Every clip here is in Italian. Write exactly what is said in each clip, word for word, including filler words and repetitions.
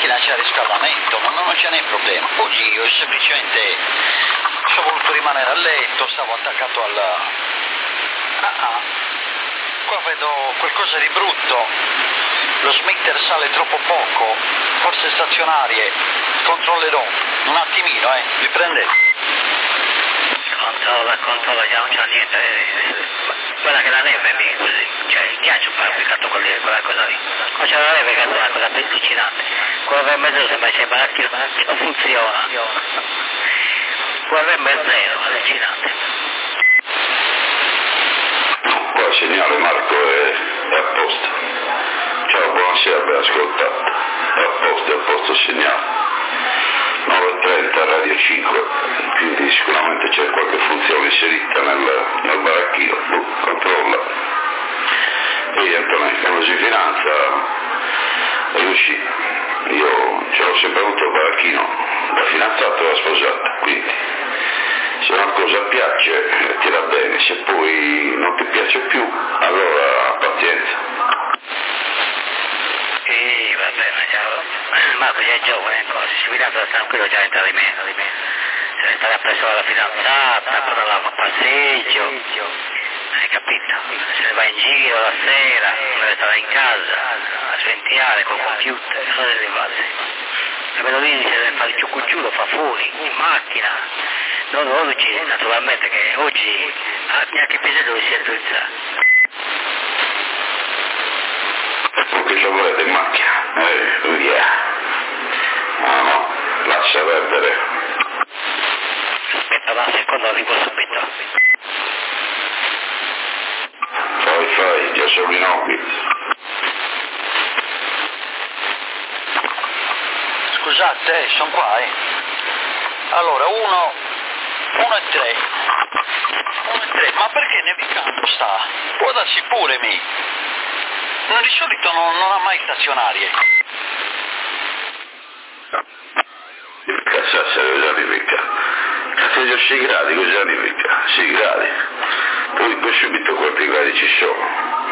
macchina c'è riscaldamento, ma non ce n'è problema. Oggi io semplicemente sono voluto rimanere a letto, stavo attaccato al... Ah, ah. Qua vedo qualcosa di brutto, lo smitter sale troppo poco, forse stazionarie, controllerò, un attimino, eh, vi prendete? Controlla, controlla, già non c'è niente, eh. Guarda che la neve lì, così, cioè il ghiaccio fabbricato con lì, quella cosa lì. Ma c'è la neve che è una cosa allucinante. Quello per mezzo sembra che baracchio non funziona. Quello per mezzo è allucinante. Qua il segnale Marco è, è a posto. Ciao, buonasera, ben ascoltato. È a posto, è a posto il segnale. nove e trenta Radio cinque, quindi sicuramente c'è qualche funzione inserita nel, nel baracchino. Boh, controlla. Poi Antonio, Camusi Finanza riuscì. Io ce l'ho sempre avuto il baracchino da fidanzato e da sposato, quindi se una cosa piace ti va bene, se poi non ti piace più allora pazienza. Sì, va bene, ciao. Marco già è giovane ancora, si fidanza tranquillo, già entra di meno, di meno. Se ne sta presso la fidanzata, portarla a passeggio, hai capito? Se ne va in giro la sera, non deve stare in casa, a sventare col computer, non deve fare. La vedo lì, se deve fare il ciuccucciù, lo fa fuori, in macchina. Non oggi, naturalmente che oggi neanche il piede dove si è autorizzato. Che ci volete in macchina? Eh, via. No, no, lascia perdere. Aspetta, un secondo, arrivo subito. Fai, fai, già sono in occhi. Scusate, eh, sono qua, eh. Allora, uno, uno e tre. Uno e tre, ma perché nevicando sta? Può darsi pure, mi. No, di solito non, non ha mai stazionarie. Il cazzasso cosa significa? Cazzo di sei gradi, cosa significa? sei gradi. Poi poi subito quanti gradi ci sono.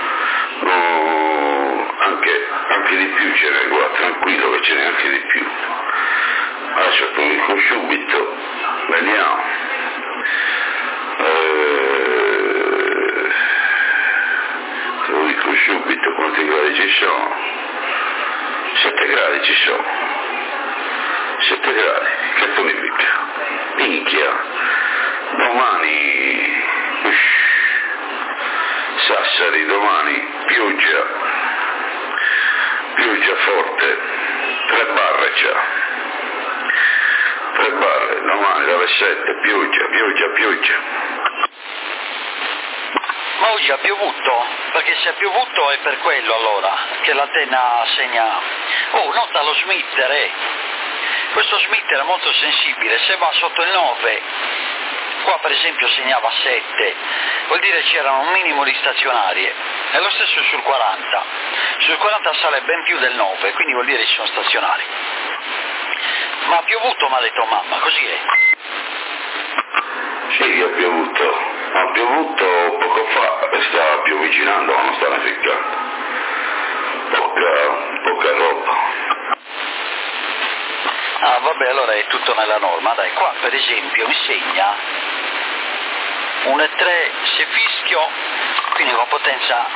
No, anche, anche di più ce n'è qua, tranquillo che ce n'è anche di più. Adesso poi dico subito, vediamo. Eh, lo dico subito quanti gradi ci sono. sette gradi ci sono. sette gradi, che significa? Minchia, domani ush, Sassari, domani pioggia, pioggia forte, tre barre c'ha, tre barre, domani dalle sette, pioggia, pioggia, pioggia. Ma oggi ha piovuto? Perché se ha piovuto è per quello allora, che l'antenna segna... Oh, nota lo smitter, eh! Questo smitter è molto sensibile, se va sotto il nove, qua per esempio segnava sette, vuol dire c'erano un minimo di stazionarie, e lo stesso sul quaranta, sul quaranta sale ben più del nove, quindi vuol dire ci sono stazionari. Ma ha piovuto, mi ha detto mamma, così è. Sì, ha piovuto, ha piovuto poco fa e stava piovigginando, ma non sta nevicando. Poca, poca roba. Ah, vabbè, allora è tutto nella norma. Dai, qua per esempio mi segna uno e tre se fischio, quindi con potenza...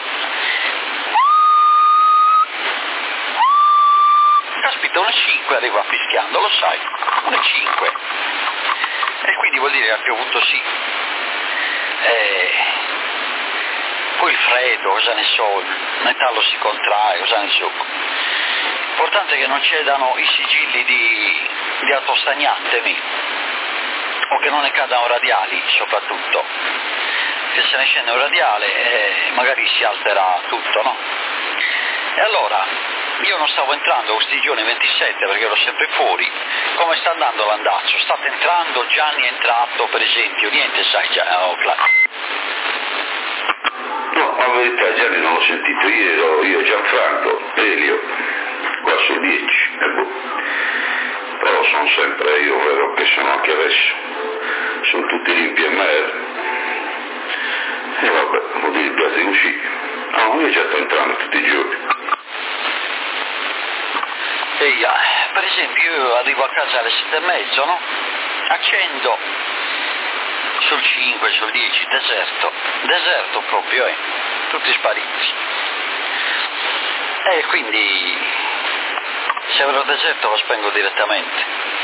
Caspita, uno e cinque arriva fischiando, lo sai, uno e cinque. E quindi vuol dire che ha piovuto sì. E... Poi il freddo, cosa ne so, il metallo si contrae, cosa ne so. L'importante è che non cedano i sigilli di, di autostagnante, mi. O che non ne cadano radiali, soprattutto. Che se ne scende un radiale e magari si alterà tutto, no? E allora, io non stavo entrando questi giorni ventisette perché ero sempre fuori. Come sta andando l'andazzo? State entrando? Gianni è entrato, per esempio? Niente, sai, già, oh, No, la verità Gianni non l'ho sentito, ieri ero io, Gianfranco, Elio, qua su dieci, e boh. Però sono sempre, io vedo che sono anche adesso, sono tutti lì in P M R, e vabbè, vuol dire piace così. No, io già sto entrando tutti i giorni. Eia, per esempio io arrivo a casa alle sette e mezzo, no? Accendo sul cinque, sul dieci, deserto, deserto proprio, eh, tutti spariti. E quindi se avrò deserto lo spengo direttamente.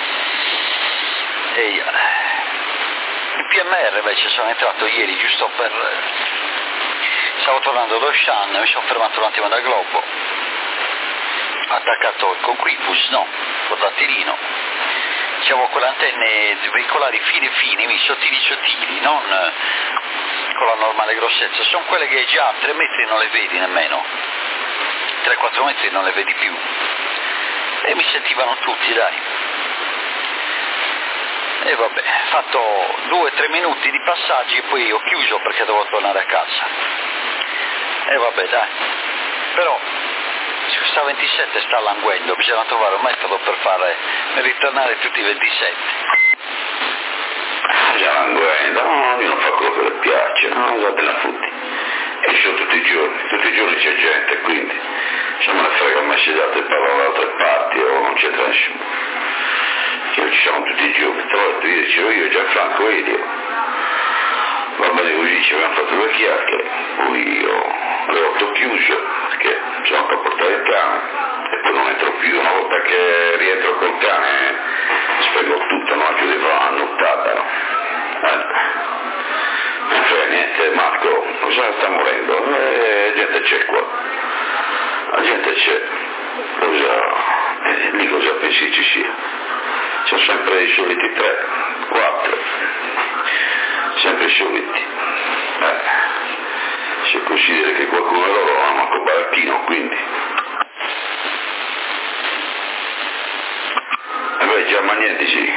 E il P M R invece sono entrato ieri giusto per... stavo tornando dallo Shan, mi sono fermato un attimo da Globo, attaccato il conquipus, no, col dattilino. C'avevo quelle antenne veicolari fine fine, sottili sottili, non con la normale grossezza, sono quelle che già a tre metri non le vedi nemmeno, tre quattro metri non le vedi più, e mi sentivano tutti, dai. E vabbè, fatto due tre minuti di passaggi e poi ho chiuso perché dovevo tornare a casa. E vabbè, dai, però questa ventisette sta languendo, bisogna trovare un metodo per fare, per ritornare tutti i ventisette. Già languendo, no, io non fa quello che le piace, no, guarda la futti. Esce tutti i giorni, tutti i giorni c'è gente, quindi se me ne frega me si date il pallone da altre parti o non c'è nessuno. Io ci siamo tutti i giorni, tra l'altro io dicevo io, Gianfranco Elio, va bene così, ci abbiamo fatto due chiacchiere, poi io alle otto chiuso, perché sono per portare il cane, e poi non entro più, una volta che rientro col cane spengo tutto, non chiudevo una nottata, no? Eh. Non frega niente, Marco, cosa sta morendo? Eh, la gente c'è qua, la gente c'è, cosa, eh, lì cosa pensi ci sia? Sono sempre i soliti tre, quattro, sempre i soliti. Eh, se considera che qualcuno di loro non ha manco baracchino, quindi. E beh, già Magneti sì.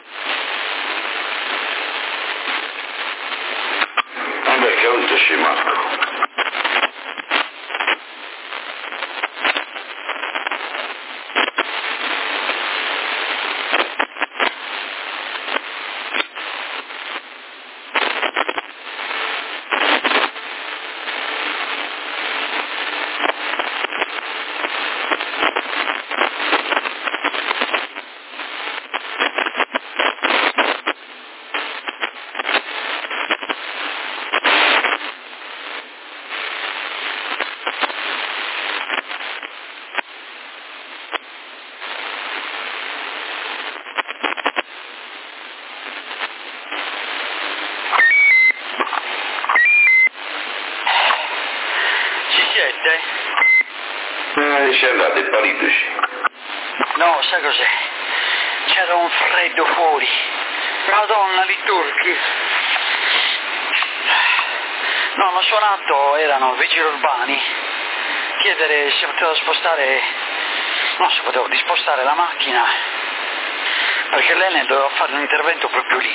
E beh, che ha avuto sì, Marco. Eh, sei andato, è parito, sì. No, sai cos'è? C'era un freddo fuori. Madonna, li turchi. No, hanno suonato, erano vigili urbani, chiedere se poteva spostare, no, se potevo dispostare la macchina, perché l'Enel doveva fare un intervento proprio lì.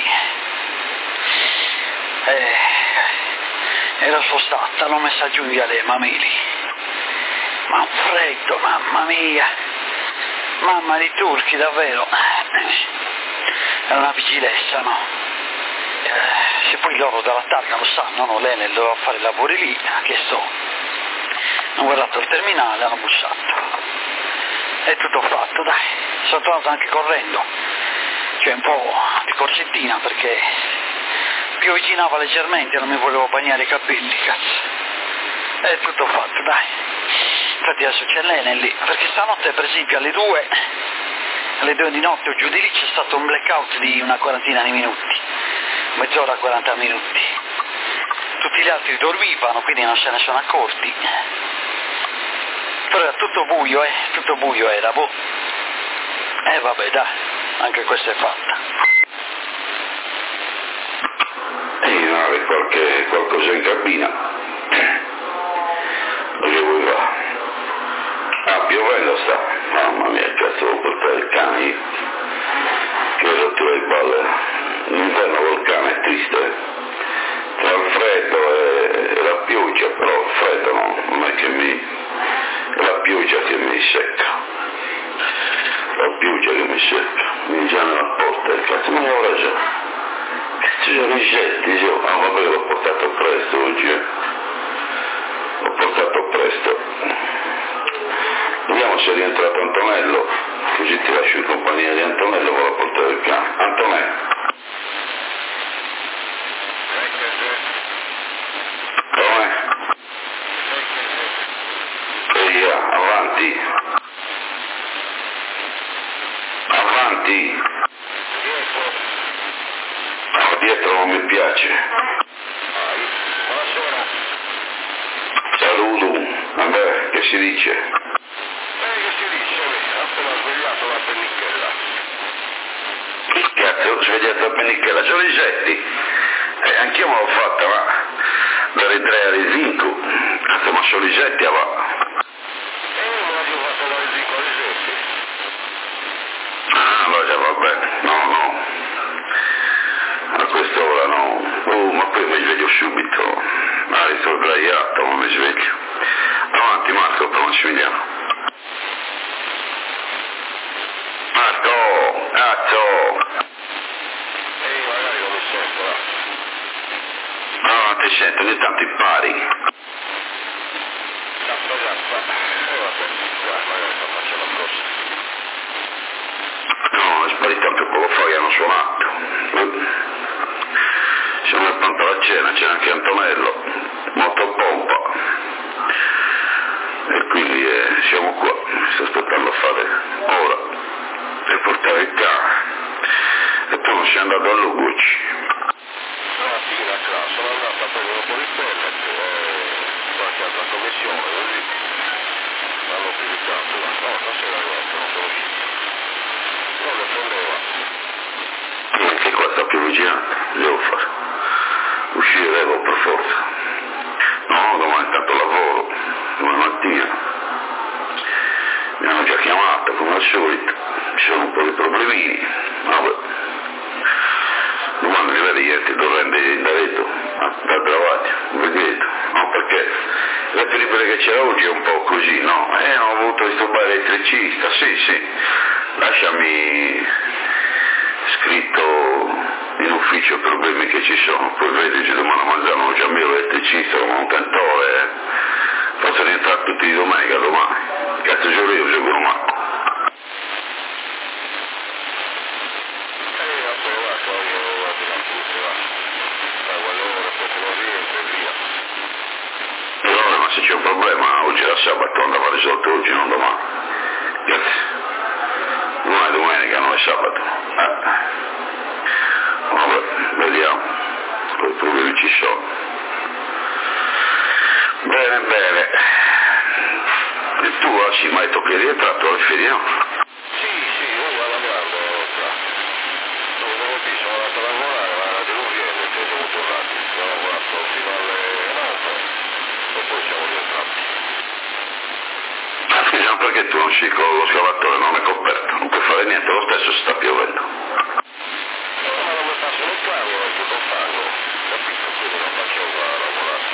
E era spostata, l'ho messa giù in viale Mameli. Ma un freddo, mamma mia, mamma di turchi, davvero. Era una vigilessa, no? Eh, se poi loro dalla targa lo sanno, no? L'Enel doveva fare i lavori lì, ha chiesto, hanno guardato il terminale, hanno bussato. È tutto fatto, dai, sono tornato anche correndo, cioè un po' di corsettina perché piovigginava leggermente, non mi volevo bagnare i capelli, cazzo. È tutto fatto, dai. Infatti adesso c'è l'Enel lì, perché stanotte per esempio alle due, alle due di notte o giù di lì c'è stato un blackout di una quarantina di minuti, mezz'ora, quaranta minuti. Tutti gli altri dormivano, quindi non se ne sono accorti. Però era tutto buio, eh, tutto buio era, boh. E eh, vabbè, dai, anche questa è fatta. E io non avevo qualche, qualcosa in cabina. Dove vuoi va? Ah, piovendo sta. Mamma mia, cazzo, devo portare il cane io. Che ho rotto le balle. L'inverno col cane è triste. Tra il freddo e, e la pioggia, però il freddo no, non è che mi... è la pioggia che mi secca. La pioggia che mi secca. Mi già nella porta, e cazzo me ne ora già. Cazzo, già mi senti, io. Ah, vabbè, l'ho portato presto oggi, eh. L'ho portato presto. Vediamo se è rientrato Antonello, così ti lascio avanti. No, dietro non mi piace. Buonasera. Saluto. Vabbè, che si dice? Eh, che si dice? Ha appena svegliato la pennichella. Che cazzo ho svegliato la pennichella? Sono i sette. Eh, anch'io me l'ho fatta, ma dalle tre alle cinque. Cazzo, ma sono i sette, va. Eh, me l'abbiamo fatto dalle cinque alle sette. Ah, allora già va bene. No, no. A quest'ora no. Oh, ma poi mi sveglio subito. Ah, sto sdraiato, ma mi sveglio. Avanti Marco, per Massimiliano. Marco, cazzo! Eh, magari non mi sento, va. No, non ti sento, ogni tanto impari. Zappa, zappa. Eh, vabbè, dai, magari sto facendo apposta. No, è sparito anche poco fa che hanno suonato. Eh. Siamo pronti alla cena, c'è anche Antonello, molto pompa. E quindi eh, siamo qua, mi sto aspettando a fare ora per portare il cane. E poi non si è andato a Lugucci. Stamattina a classe sono andato a prendere un po' di pellet e qualche altra commissione, così l'hanno utilizzato. No, stasera niente, non sono uscito. Non le prendeva. Anche qua sta piovigginando, devo fare. Uscire devo per forza. No, domani tanto lavoro, domani mattina. Mi hanno già chiamato come al solito, ci sono un po' di problemini. Vabbè. Domani mi vede ieri devo rendere l'indiretto, da travaglio, vedete. No, perché la pellicola che c'era oggi è un po' così, no? Eh, ho avuto disturbare l'elettricista, sì, sì. Lasciami scritto in ufficio i problemi che ci sono, poi vedi se domani a mangiare non c'è mio elettricista come un cantore, eh. Posso rientrare tutti di domenica domani. Cazzo giuro io sicuro Marco. Eh, vabbè, va, poi io vado a tutti, va. Fai quelle ore, poi te lo rientro e via. Allora, ma se c'è un problema, oggi è la sabato, andava risolto oggi, non domani. Grazie. Domani è domenica, non è sabato. Eh. Vabbè, vediamo. Poi i problemi ci sono. Bene, bene. E tu, Assi, ma hai detto che è rientrato alle ferie, no? Sì, sì, io vado lavorando ora. Dopo venerdì sono andato a lavorare, ma era di weekend e siamo tornati. Ho lavorato fino alle nove e poi siamo rientrati. Ah, scusa, perché tu non sci con lo scavatore, non è coperto, non puoi fare niente, lo stesso sta piovendo. No, ma non mi passo il cavolo, è tutto fango, capito? Quindi non faccio a lavorare.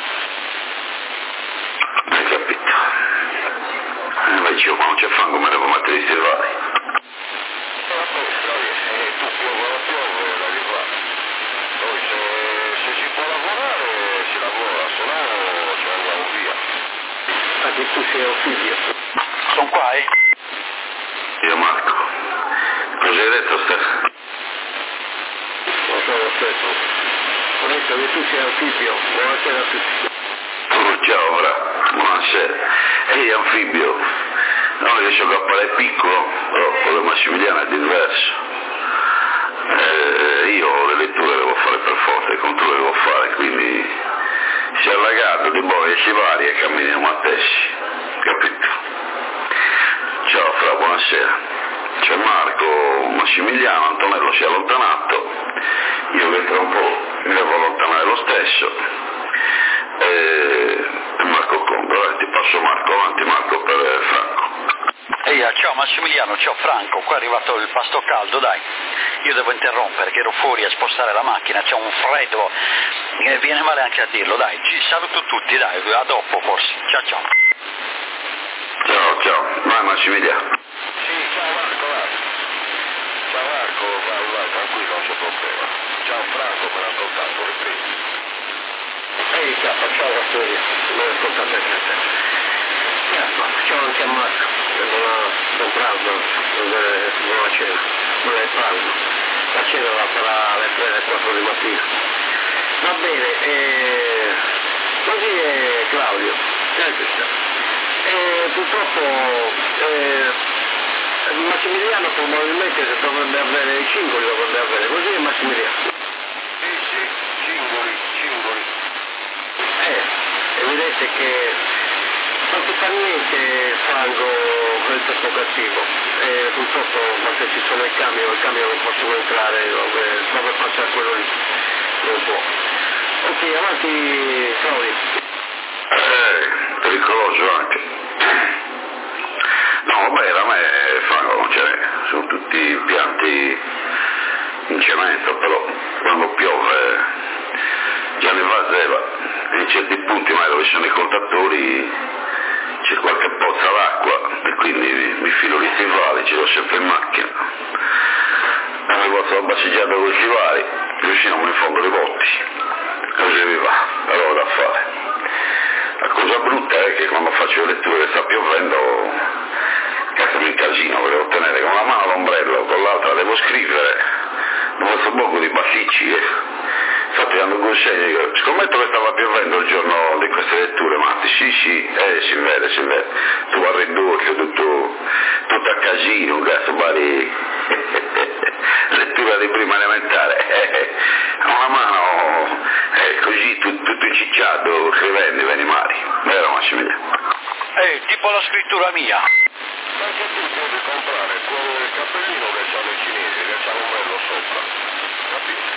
Hai capito? Eh, ma dicevo, ma non c'è fango, me devo mettere i stivali. E poi, e tu piove o piove, la rifare. Poi se, se si può lavorare, si lavora, se no ci andiamo via. Ma che tu sei un figlio? Sono qua, eh? Io Marco, cosa hai detto stasera? Lo so lo stesso. Ho detto che tu sei anfibio. Buonasera a tutti. Oh, ciao, ora, buonasera. Ehi, anfibio, non riesco a cappare piccolo, però con la Massimiliana è diverso. Eh, io le letture devo fare per forza, i controlli devo fare, quindi si è allagato di boia, si varia e camminiamo a tessi, capito? Ciao, fra, buonasera. C'è Marco, Massimiliano, Antonello si è allontanato, io che tra un po' mi devo allontanare lo stesso, e Marco Condro, eh, ti passo Marco, avanti Marco per eh, Franco. Ehi, ciao Massimiliano, ciao Franco, qua è arrivato il pasto caldo, dai. Io devo interrompere, che ero fuori a spostare la macchina, c'è un freddo, e viene male anche a dirlo, dai. Ci saluto tutti, dai, a dopo forse. Ciao ciao. Ciao, ciao, vai Massimiliano. Sì, ciao Marco, va. Ciao Marco, vai, vai, tranquillo, non c'è problema. Ciao Franco, me l'ha ascoltato, riprendi. Ehi, ciao, ciao Vassoria, me l'ha ascoltato sempre. Ciao anche a Marco, che non ha comprato dove non la cena, non è pranzo. La cena la farà alle tre e quattro di mattina. Va bene, eh, così è Claudio, sempre sta. E purtroppo eh, mi ha Massimiliano probabilmente se dovrebbe avere i cingoli, dovrebbe avere, così è Massimiliano. Sì, sì, cingoli, cingoli. Eh, è evidente che non si fa niente il fango quel tempo cattivo e purtroppo ma se ci sono i camion, i camion non possono entrare dove, dove passa quello lì, non può. Ok, avanti Claudio. Eh, pericoloso anche. No, vabbè, da me fango non ce n'è, sono tutti pianti in cemento, però quando piove già ne va zeva, e in certi punti mai dove ci sono i contattori c'è qualche pozza d'acqua e quindi mi filo gli stivali, ce l'ho sempre in macchina. Avevo fatto la passeggiata con i stivali, riusciamo in fondo ai botti, così mi va, la roba da fare. La cosa brutta è che quando faccio le letture che sta piovendo, cazzo mi incasino, volevo tenere con una mano l'ombrello, con l'altra devo scrivere, non faccio poco di pasticci, eh. Infatti dando un consiglio, dico, scommetto che stava piovendo il giorno di queste letture, Matti, sì sì, eh si vede, si vede, tu guardi il doppio, tutto, tutto a casino, cazzo, vari lettura di prima elementare, eh, una mano eh, così, tu, tutto incicciato, scrivendo i animali, vero Massimiliano? Eh, tipo la scrittura mia. Anche tu puoi comprare quel cappellino che c'hanno i cinesi, che c'ha l'ombrello sopra, capito?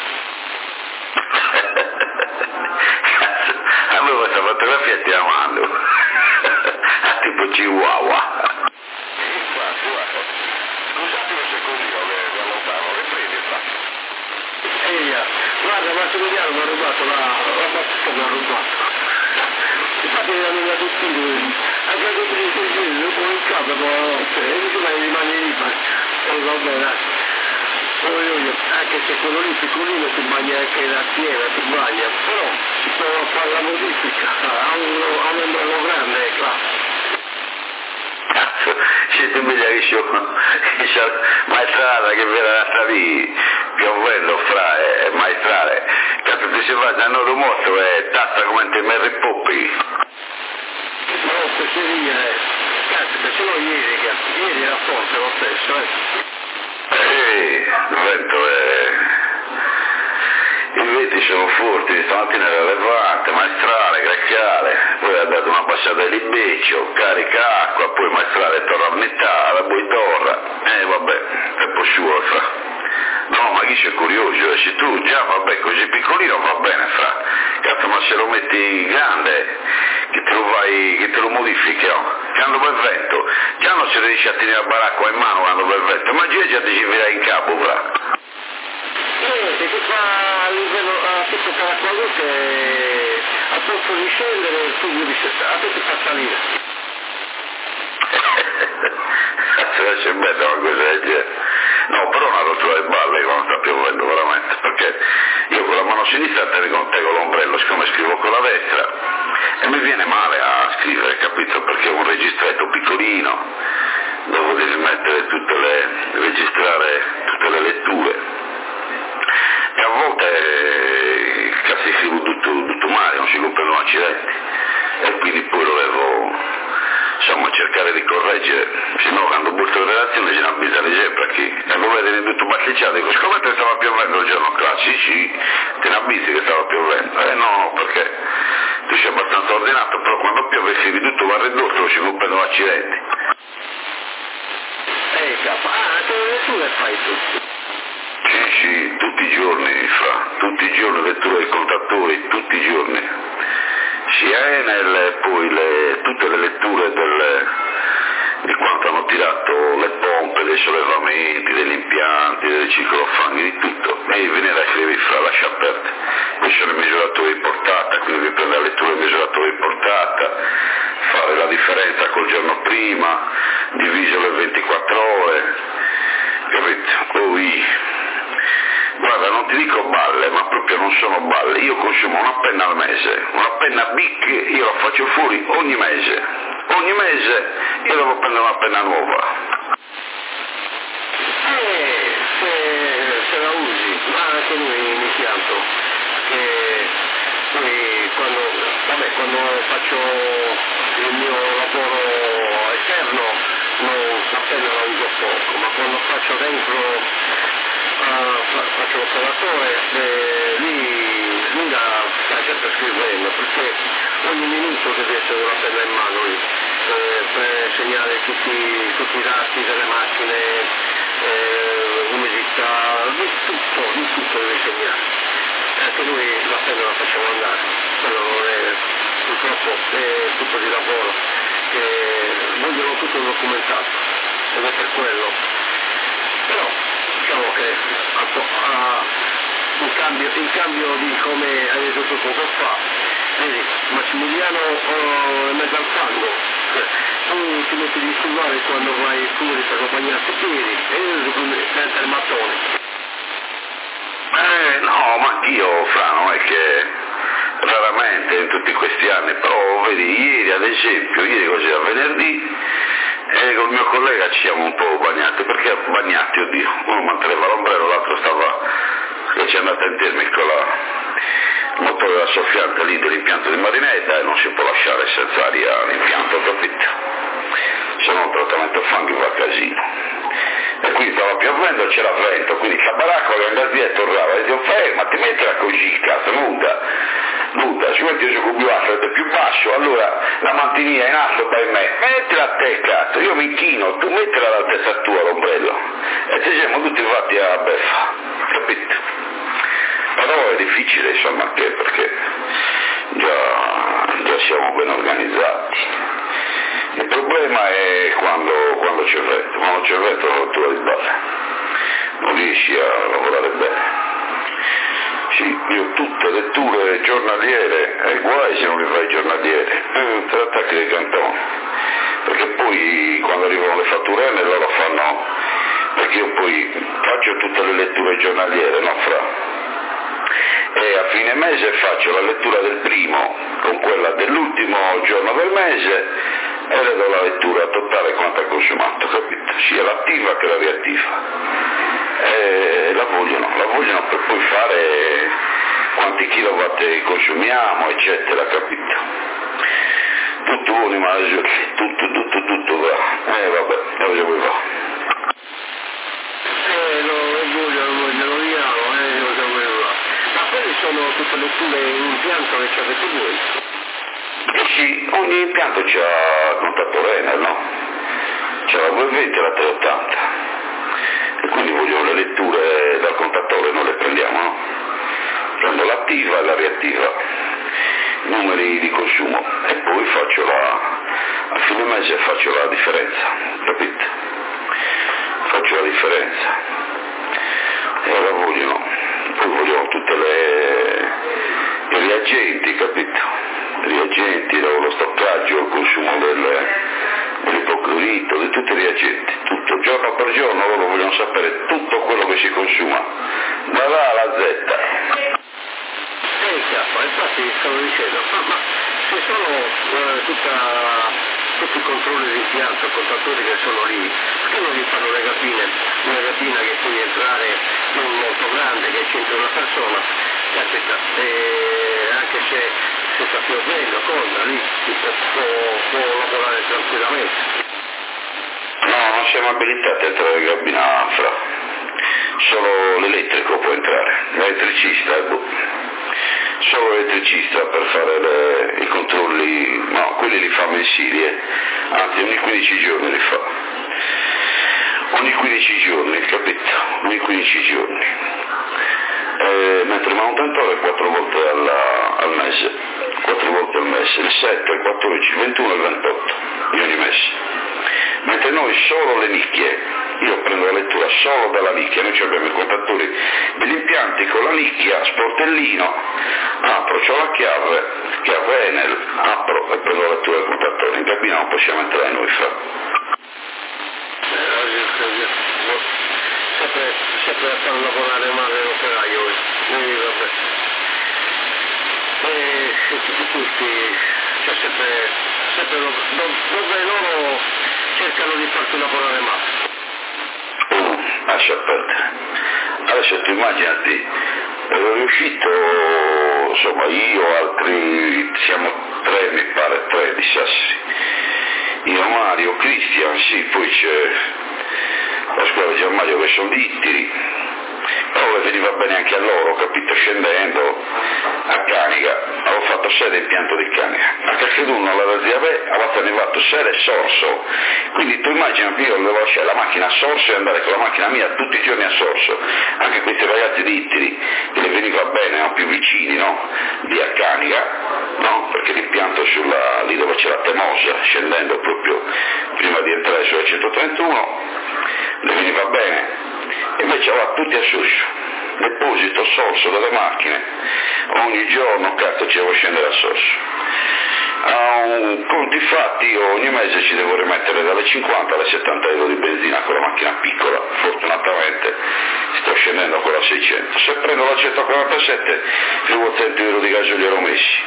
A me questa fotografia ti amando a tipo chihuahua. Infatti, guarda. Scusate un secondino che mi allontano, riprendi fra. Eia, guarda Massimiliano mi ha rubato la, la battuta mi ha rubato. Infatti mi hanno dato tutti lui, anche tutti i cugini, dopo il capo buonanotte, e tu vai rimani liberi. E va bene. Anche se quello lì piccolino si bagna anche la piena, si bagna, però si può fare la modifica, ha un, ha un ombrello grande, è classe. Cazzo, siete bellissimo, maestrale che viene da strada piovendo fra e maestrale, cazzo ti si va da Noro Motto e tazza come in Mary Poppi. No, fesseria, eh. Cazzo, se no ieri, ieri era forte lo stesso, eh. Sì, il vento è... i venti sono forti, stamattina era levante, maestrale, gracchiale, poi ha dato una passata di libeccio, carica acqua, poi maestrale torna a metà, la poi torna, e eh, vabbè, tempo suo fra. No, ma chi c'è curioso, eh, se tu già vabbè così piccolino va bene fra, cazzo ma se lo metti grande, che te lo vai, che te lo modifichi, no? Quando va il vento, già non si riesce a tenere la baracca in mano quando va il vento, ma già già ti ci verrà in capo fra. Niente, che fa a livello, a tutto paracadute, a posto di scendere, tu devi a te ti fa salire. Cazzo c'è bella una cosa del genere. No, però una rottura di balle quando sta piovendo veramente, perché io con la mano sinistra tengo, tengo l'ombrello, siccome scrivo con la destra, e mi viene male a scrivere, capito? Perché è un registretto piccolino, devo devi mettere tutte le, registrare tutte le letture, e a volte eh, cazzo scrivo tutto, tutto male, non si comprano accidenti, e quindi poi lo devo... insomma cercare di correggere, se no quando butto in relazione ce ne avvisare sempre chi, e lo vedi tutto pasticciato, dico scommetto che stava piovendo il giorno qua, sì sì, te ne avvisi che stava piovendo, eh no, perché tu sei abbastanza ordinato, però quando piove scrivi tutto va ridotto, ci comprano accidenti. Eh capo, ah, te le letture fai tu? Sì sì, tutti i giorni fra, tutti i giorni letture dei contattori, tutti i giorni. Sia Enel, poi le, tutte le letture del, di quanto hanno tirato le pompe, dei sollevamenti, degli impianti, dei ciclofanghi, di tutto. E venire a scrivere fra, lascia aperte. Qui sono i misuratori di portata, quindi prendere la lettura del misuratore di portata, fare la differenza col giorno prima, diviso le ventiquattro ore, capito? Poi... guarda, non ti dico balle, ma proprio non sono balle, io consumo una penna al mese, una penna Bic, io la faccio fuori ogni mese, ogni mese io devo prendere una penna nuova. Eh, se, se la usi, ma anche noi in impianto, che noi quando, vabbè, quando faccio il mio lavoro esterno, non, la penna la uso poco, ma entro, uh, faccio l'operatore, eh, lì, lì la, sta sempre scrivendo, perché ogni minuto deve essere una penna in mano lì, eh, per segnare tutti, tutti i dati delle macchine, eh, umidità, di tutto, di tutto deve segnare. Anche noi la penna la facciamo andare, quello non è, purtroppo è tutto di lavoro, che vogliono tutto documentato, ed è per quello. Però diciamo che a, a, in, cambio, in cambio di come hai detto tu poco fa, vedi, Massimiliano oh, è mezzo al fango, tu ti metti di sudare quando vai fuori per accompagnarti i piedi, e io diventa il mattone. Eh no, ma io, Fra, non è che raramente in tutti questi anni, però vedi, ieri ad esempio, ieri così a venerdì, e col mio collega ci siamo un po' bagnati, perché bagnati, oddio, uno manteneva l'ombrello, l'altro stava, che ci è andato in termine con la, il motore della soffiante lì dell'impianto di Marinetta, e non si può lasciare senza aria l'impianto, capito? Se no un trattamento fanghi va a casino. E quindi stava piovendo, c'era vento, quindi il baracco che andava via e tornava, e dicevo fermati, mettila così, cazzo, nuda, nuda, si mette su più alto e più basso, allora la mantinia in alto per me, mettila a te, cazzo, io mi inchino, tu mettila all'altezza tua l'ombrello, e ci siamo tutti fatti a beffa, capito? Però è difficile, insomma, che perché già, già siamo ben organizzati. Il problema è quando, quando c'è vento, quando c'è vento la rottura di balle, non riesci a lavorare bene. Sì, io ho tutte letture giornaliere, e guai se non le fai giornaliere, eh, te l'attacchi dei cantoni, perché poi quando arrivano le fatture loro fanno, perché io poi faccio tutte le letture giornaliere, no Fra? E a fine mese faccio la lettura del primo con quella dell'ultimo giorno del mese, e le do la lettura totale quanto ha consumato, capito? Sia l'attiva che la reattiva. E la vogliono, la vogliono per poi fare quanti kilowatt consumiamo, eccetera, capito? Tutto un'ima, tutto, tutto, tutto va. Eh vabbè, dove vuoi va? Eh, lo voglio, lo voglio, lo diamo, eh, cosa vuoi va? Ma quelle sono tutte letture in impianto che ci avete voi? Eh sì, ogni impianto c'ha contatore Enel, no? C'è la duecentoventi e la trecentottanta. E quindi vogliono le letture dal contatore, non le prendiamo, no? Prendo l'attiva e la reattiva, i numeri di consumo, e poi faccio la, a fine mese faccio la differenza, capite? Faccio la differenza. E ora vogliono, poi vogliono tutte le, i reagenti, capito? Reagenti, lo stoccaggio, il consumo del, dell'ipoclorito, di tutti i reagenti, tutto, giorno per giorno loro vogliono sapere tutto quello che si consuma, dalla A alla Z. Eh, chiaro, infatti stavo dicendo, ma, ma se sono eh, tutta, tutti i controlli di impianto, contatori che sono lì, perché non gli fanno le cabine, una cabina che puoi entrare non molto grande, che c'entra una persona, e aspetta, e anche se, se sta piovendo, cosa, lì può, può, può lavorare tranquillamente. No, non siamo abilitati a entrare in cabina, Fra, solo l'elettrico può entrare, l'elettricista, boh. Solo l'elettricista per fare le, i controlli, no, quelli li fa mensili, eh. Anzi ogni quindici giorni li fa, ogni quindici giorni, capito? Ogni quindici giorni, eh, mentre il manutentore quattro volte alla, al mese, quattro volte al mese, il sette, il quattordici, il ventuno e il ventotto di ogni mese, mentre noi solo le nicchie. Io prendo la lettura solo dalla nicchia, noi abbiamo i contatori degli impianti con la nicchia, sportellino, apro, c'ho la chiave, chiave Enel, apro e prendo la lettura del contatore. In cabina non possiamo entrare noi, Fra. Eh, sempre, sempre a far lavorare male l'operaio, eh, vabbè. E tutti, tutti, cioè sempre, sempre dove loro cercano di farti lavorare male. Lascia perdere. Adesso tu immaginati, ero riuscito, insomma io, altri, siamo tre, mi pare, tre di Sassi, io, Mario, Cristian, sì, poi c'è Pasquale armadio che sono di Ittiri, però le veniva bene anche a loro, capito, scendendo a Canica, avevo fatto sede impianto di Canica, a Cascaduno alla zia Beh avevo fatto sede e Sorso, quindi tu immagina che io dovevo lasciare la macchina a Sorso e andare con la macchina mia tutti i giorni a Sorso, anche questi ragazzi di Ittiri, che le veniva bene, no, più vicini, no, di a Canica, no, perché l'impianto sulla, lì dove c'è la Temosa, scendendo proprio prima di entrare sulla centotrentuno, le veniva bene, e invece va tutti a Suscio, deposito Sorso delle macchine, ogni giorno cazzo ci devo scendere a Sorso. A un conti fatti io ogni mese ci devo rimettere dalle cinquanta alle settanta euro di benzina con la macchina piccola, fortunatamente sto scendendo con la seicento, se prendo la centoquarantasette più cento euro di gasoliero messi.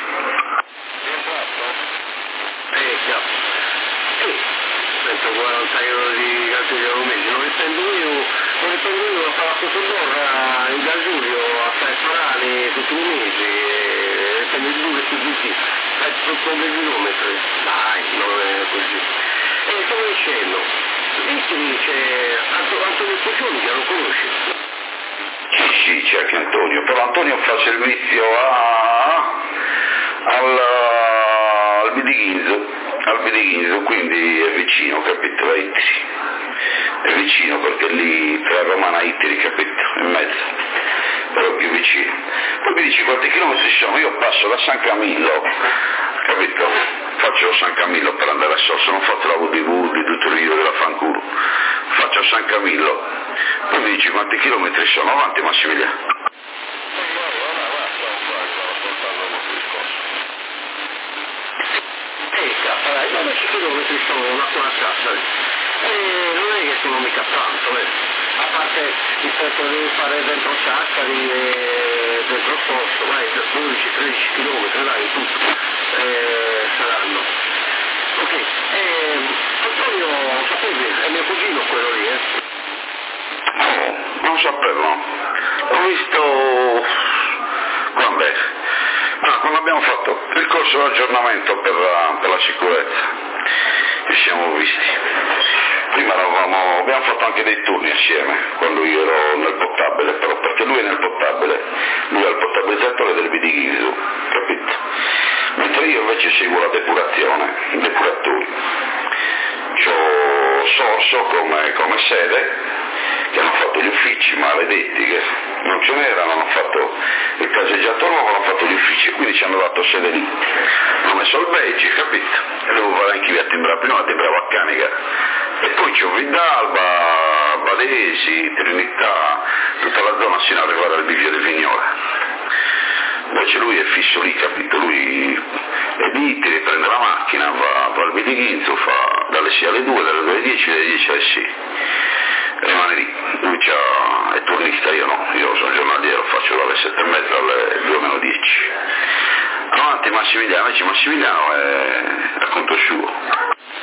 centoquaranta euro di gasoliero mesi, non li spendo io, non li spendo io, ho fatto Sottorra il gasolio a sei farani tutti i mesi, e spendo il due su tutti, sotto due chilometri, dai, non è così. E stavo dicendo, Ittiri c'è Antonio Puccioni che lo conosci? Sì, sì, c'è anche Antonio, però Antonio fa servizio a, al, al Bidighinzo. al Bidighinzo, quindi è vicino, capito, a Ittiri, è vicino perché lì tra Romana e Ittiri, capito, in mezzo, però è più vicino. Poi mi dici quanti chilometri sono, io passo da San Camillo, capito, faccio San Camillo per andare a Sorso, non faccio la V D V di tutto il video della fanculo, faccio San Camillo, poi mi dici quanti chilometri sono, avanti Massimiliano. dodici chilometri sono una sola cassa e non è che sono mica tanto, eh. A parte il fatto di fare dentro Sassari e dentro Sorso, vai, dodici tredici chilometri, dai, tutto eh, saranno. Ok, eh, Antonio, sapevi, è mio cugino quello lì, eh? No, non sapevo, no. Ho visto quando è? Ma quando abbiamo fatto il corso di aggiornamento per la, per la sicurezza, ci siamo visti. Prima eravamo, abbiamo fatto anche dei turni assieme, quando io ero nel potabile, però perché lui è nel potabile, lui è il potabilizzatore del Bidighinzo, capito? Mentre io invece seguo la depurazione, i depuratori. C'ho Sorso come, come sede, che hanno fatto gli uffici maledetti, che non ce n'erano, hanno fatto il caseggiato nuovo, hanno fatto gli uffici, quindi ci hanno dato sede lì. Hanno messo il badge, capito? E devo fare anche via a timbrare, prima timbravo a Canica. E poi c'ho Vidalba, Badesi, Trinità, tutta la zona sino ad arrivare al bivio di Vignola. Invece lui è fisso lì, capito? Lui è di Ittiri, prende la macchina, va, va al Bidighinzo, fa dalle sei alle due, dalle due alle dieci, dalle dieci alle sei. Rimane lì, lui c'ha, è turnista, io no, io sono giornaliero, faccio dalle sette e mezza alle due meno dieci. Avanti Massimiliano, invece Massimiliano è a conto suo.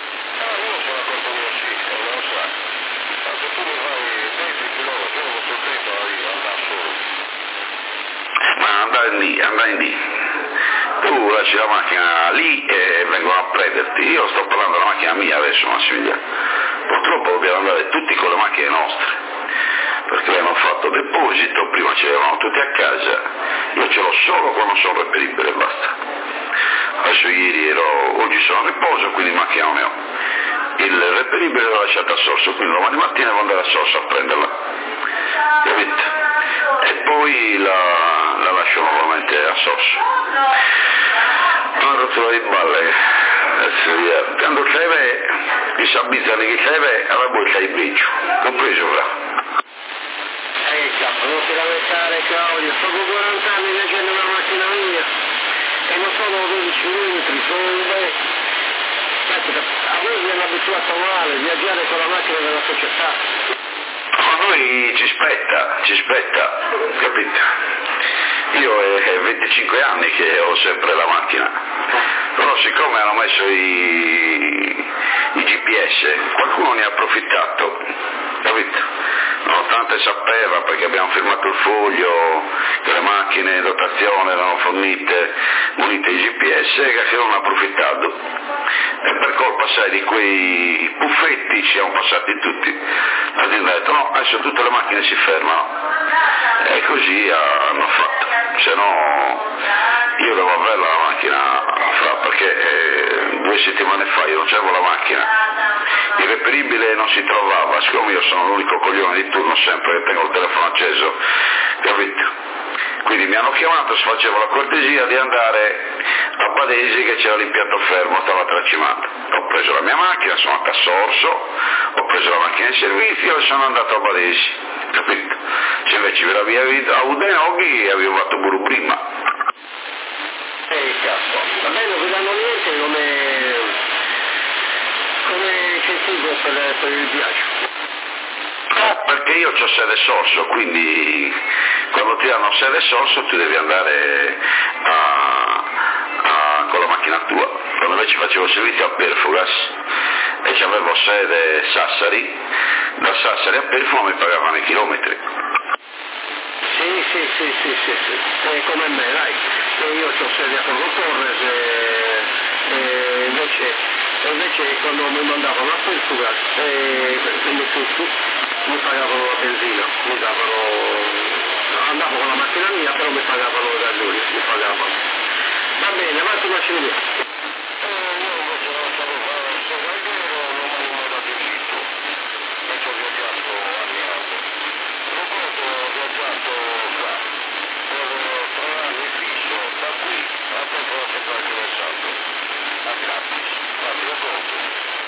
Ma andare lì, andare lì. Tu lasci la macchina lì e vengono a prenderti. Io sto parlando della macchina mia adesso, Massimiliano. Purtroppo dobbiamo andare tutti con le macchine nostre, perché abbiamo fatto deposito, prima ce l'avevamo tutti a casa, io ce l'ho solo quando sono reperibile e basta. Adesso ieri ero, oggi sono a riposo, quindi macchina non ne ho. Il reperibile l'ho lasciato a Sorso, quindi domani mattina devo andare a Sorso a prenderla. Capite? E poi la, la lascio nuovamente a Sorso. Una rottura di balle. Quando serve, mi sa bizzarri che serve, alla bolsa di peggio, compreso fra. Eh cazzo, non ti lamentare Claudio, sto con quaranta anni leggendo una macchina mia e non sono dodici minuti, sono un bel... A voi mi hanno abituato male a viaggiare con la macchina della società. Ma noi ci spetta, ci spetta, capito? Io è venticinque anni che ho sempre la macchina, però siccome hanno messo i, i G P S, qualcuno ne ha approfittato, capito? Nonostante sapeva, perché abbiamo firmato il foglio, che le macchine in dotazione erano fornite, munite di G P S, che non hanno approfittato. E per colpa, sai, di quei buffetti ci siamo passati tutti. L'azienda ha detto, no, adesso tutte le macchine si fermano, e così hanno fatto, se no io devo averla la macchina, fra, perché eh, due settimane fa io non c'avevo la macchina, il reperibile non si trovava, siccome io sono l'unico coglione di turno sempre che tengo il telefono acceso, capito? Quindi mi hanno chiamato, se facevo la cortesia di andare a Badesi che c'era l'impianto fermo, stava tracimando. Ho preso la mia macchina, sono a Cassorso, ho preso la macchina in servizio e sono andato a Badesi, capito? Se invece ve via a Udenoghi avevo fatto pure prima. Ehi cazzo, va bene, non vi danno niente come, come incentivo per, per il viaggio? Perché io ho sede Sorso, quindi quando ti danno sede Sorso tu devi andare a, a, con la macchina tua. Quando invece facevo servizio a Perfugas e avevo sede Sassari, da Sassari a Perfumo mi pagavano i chilometri. Sì, sì, sì, sì, sì, sì. E come me, dai, e io ho sede a Porto Torres e, e invece, e invece quando mi mandavano a Perfugas e quindi tutto mi pagavano la benzina, mi davano, andavo con la macchina mia però mi pagavano i gasolini, mi pagavano. Va bene, avanti una civile. Eh, io invece non stavo fare il segretario, non mi hanno dato il sito, perché ho viaggiato a Milano. Non conto, ho viaggiato qua, per tre anni fisso, da qui a tempo la centrale di Versato, a gratis, fate lo conto.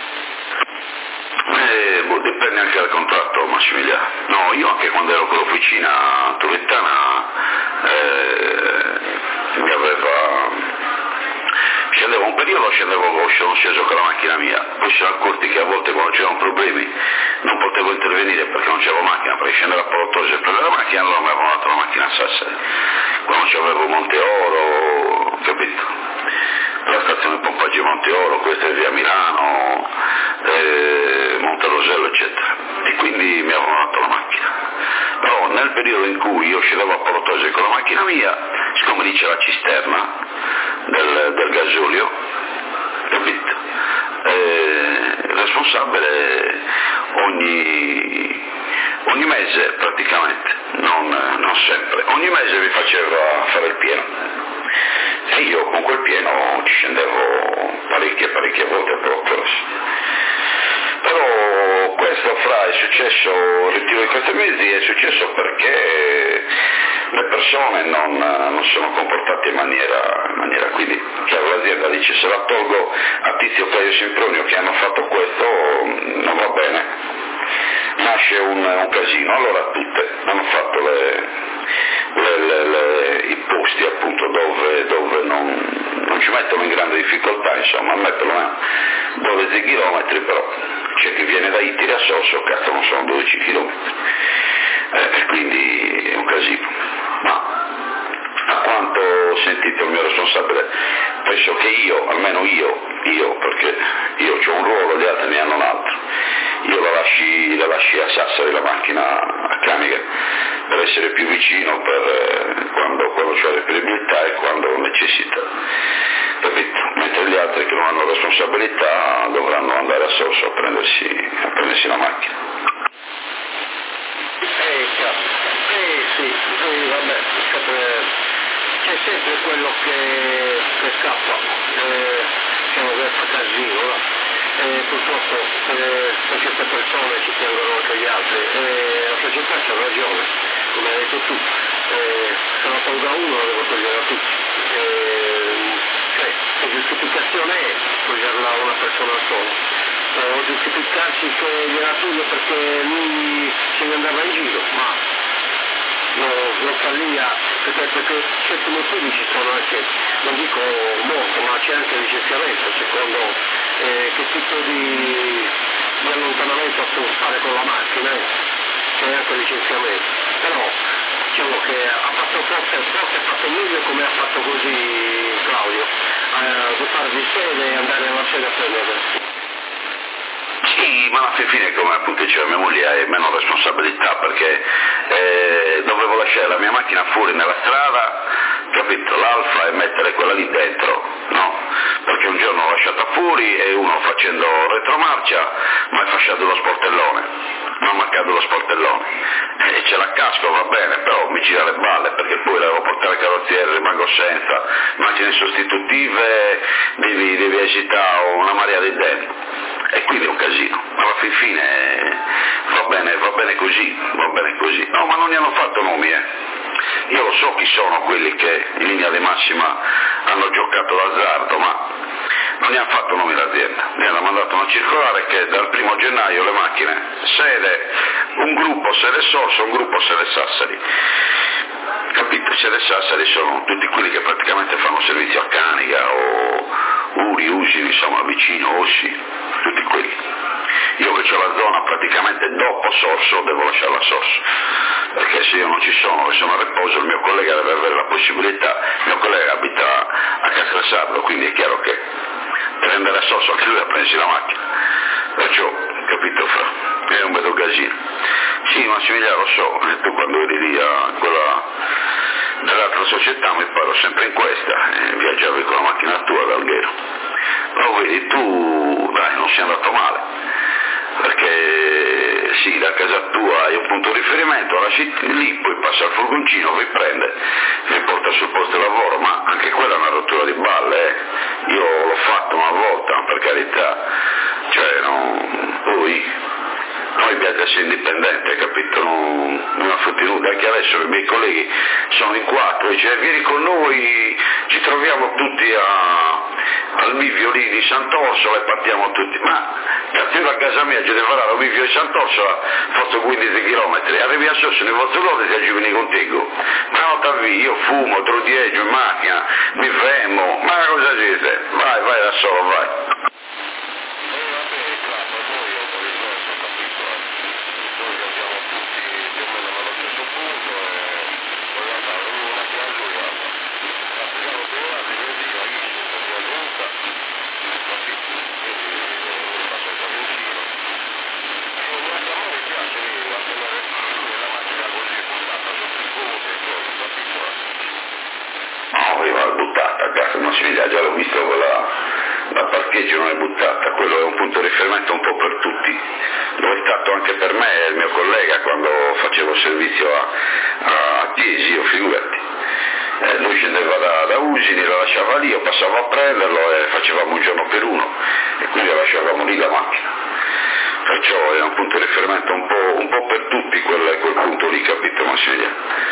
Eh, boh, dipende anche dal contratto, Massimiliano. No, io anche quando ero con l'officina turettana eh, mi aveva... scendevo un periodo, scendevo, sono sceso con la macchina mia, poi si sono accorti che a volte quando c'erano problemi non potevo intervenire perché non c'avevo macchina, perché scendere a Portoggio e prendere la macchina, allora mi avevano dato la macchina a Sassari. Quando c'avevo Monteoro, capito? La stazione pompaggio Monteoro, questa è via Milano, eh, Monterosello eccetera, e quindi mi avevano dato la macchina. Però nel periodo in cui io scendevo a Portoggio con la macchina mia, siccome lì c'è la cisterna del, del gasolio, capito? Eh, responsabile ogni, ogni mese praticamente, non, non sempre, ogni mese mi faceva fare il pieno. E io con quel pieno ci scendevo parecchie parecchie volte a Proctoras. Però questo fra è successo, il ritiro di questi mesi è successo perché le persone non, non sono comportate in maniera, in maniera quindi cioè l'azienda dice se la tolgo a Tizio Caio Sempronio che hanno fatto questo non va bene, nasce un, un casino, allora tutte hanno fatto le, le, le, le, i posti appunto dove, dove non, non ci mettono in grande difficoltà, insomma, a me perlomeno dodici chilometri, però c'è chi viene da Itiri a Sorso, cazzo non sono dodici chilometri, eh, quindi è un casino, ma a quanto ho sentito il mio responsabile, penso che io, almeno io, io perché io ho un ruolo, gli altri ne hanno un altro, io la lasci, la lasci a Sassari la macchina a Caniga per essere più vicino per eh, quando, quando c'è reperibilità e quando necessita, capito? Mentre gli altri che non hanno responsabilità dovranno andare a Sorso a prendersi, a prendersi la macchina. Eh, cazzo, eh sì, eh, vabbè, c'è sempre quello che, che scappa, eh, diciamo che fa casino, no? Eh, purtroppo eh, per certe persone ci tengono anche gli altri, eh, la società c'ha ragione, come hai detto tu, eh, se la tolga uno la devo togliere a tutti, eh, cioè che giustificazione è toglierla a una persona sola, o giustificarsi che gliela toglie perché lui se ne andava in giro, ma lo, lo fallia, perché, perché certi motivi ci sono anche, non dico morto, ma c'è anche licenziamento, secondo eh, che tipo di, di allontanamento può fare con la macchina, eh? C'è anche licenziamento, però diciamo che ha fatto forse, forse ha fatto meglio come ha fatto così Claudio, eh, di fare di sede e andare alla sede a prendere. Sì, ma alla fine come appunto diceva mia moglie hai meno responsabilità perché eh, dovevo lasciare la mia macchina fuori nella strada, capito, l'Alfa e mettere quella lì dentro, no? Perché un giorno l'ho lasciata fuori e uno facendo retromarcia mi ha fasciato lo sportellone, mi ha marcato lo sportellone, e ce l'ha casco, va bene, però mi gira le balle perché poi devo portare il carrozziere, rimango senza macchine sostitutive, devi, devi esitare una marea di tempo, e quindi è un casino, ma alla fin fine va bene, va bene così, va bene così. No, ma non gli hanno fatto nomi, eh. Io lo so chi sono quelli che in linea di massima hanno giocato d'azzardo, ma non gli hanno fatto nomi l'azienda, mi hanno mandato una circolare che dal primo gennaio le macchine, sede, un gruppo sede Sorso, un gruppo sede Sassari. Capito? Sede Sassari sono tutti quelli che praticamente fanno servizio a Canica o Uri, Usini, insomma vicino, Ossi, tutti quelli. Io che ho la zona praticamente dopo Sorso devo lasciarla a Sorso, perché se io non ci sono e sono a riposo il mio collega deve avere la possibilità, il mio collega abita a Castressardo, quindi è chiaro che deve andare a Sorso anche lui a prendersi la macchina, perciò, capito, fra, è un bel casino. Sì, Massimiliano, lo so, tu quando eri lì a quella dell'altra società mi paro sempre in questa, e viaggiavi con la macchina tua ad Alghero, però vedi tu, dai, non sei andato male, perché sì, da casa tua hai un punto di riferimento, lasci lì, poi passa il furgoncino, vi prende, vi porta sul posto di lavoro, ma anche quella è una rottura di balle, eh. Io l'ho fatto una volta, per carità, cioè non, poi noi bisogna essere indipendenti, capito? Non, non ha fatti nulla, anche adesso i miei colleghi sono in quattro, dice vieni con noi, ci troviamo tutti a, al Mivio lì di Sant'Orsola e partiamo tutti, ma cazzo io a casa mia ci devo fare al Mivio di Sant'Orsola, fatto quindici chilometri, arrivi a Sorso nei vostri lodi e ci vieni contigo, ma non t'avvi, io fumo, trodieggio in macchina, mi fermo, ma cosa siete? Vai, vai da solo, vai. Già l'ho visto quella da parcheggio, non è buttata, quello è un punto di riferimento un po' per tutti, lo è stato anche per me e il mio collega quando facevo servizio a, a Chiesi, io figurati, eh, lui scendeva da, da Usini, lo lasciava lì, io passavo a prenderlo e facevamo un giorno per uno e quindi lasciavamo lì la macchina, perciò è un punto di riferimento un po', un po' per tutti quel, quel punto lì, capito Massimiliano,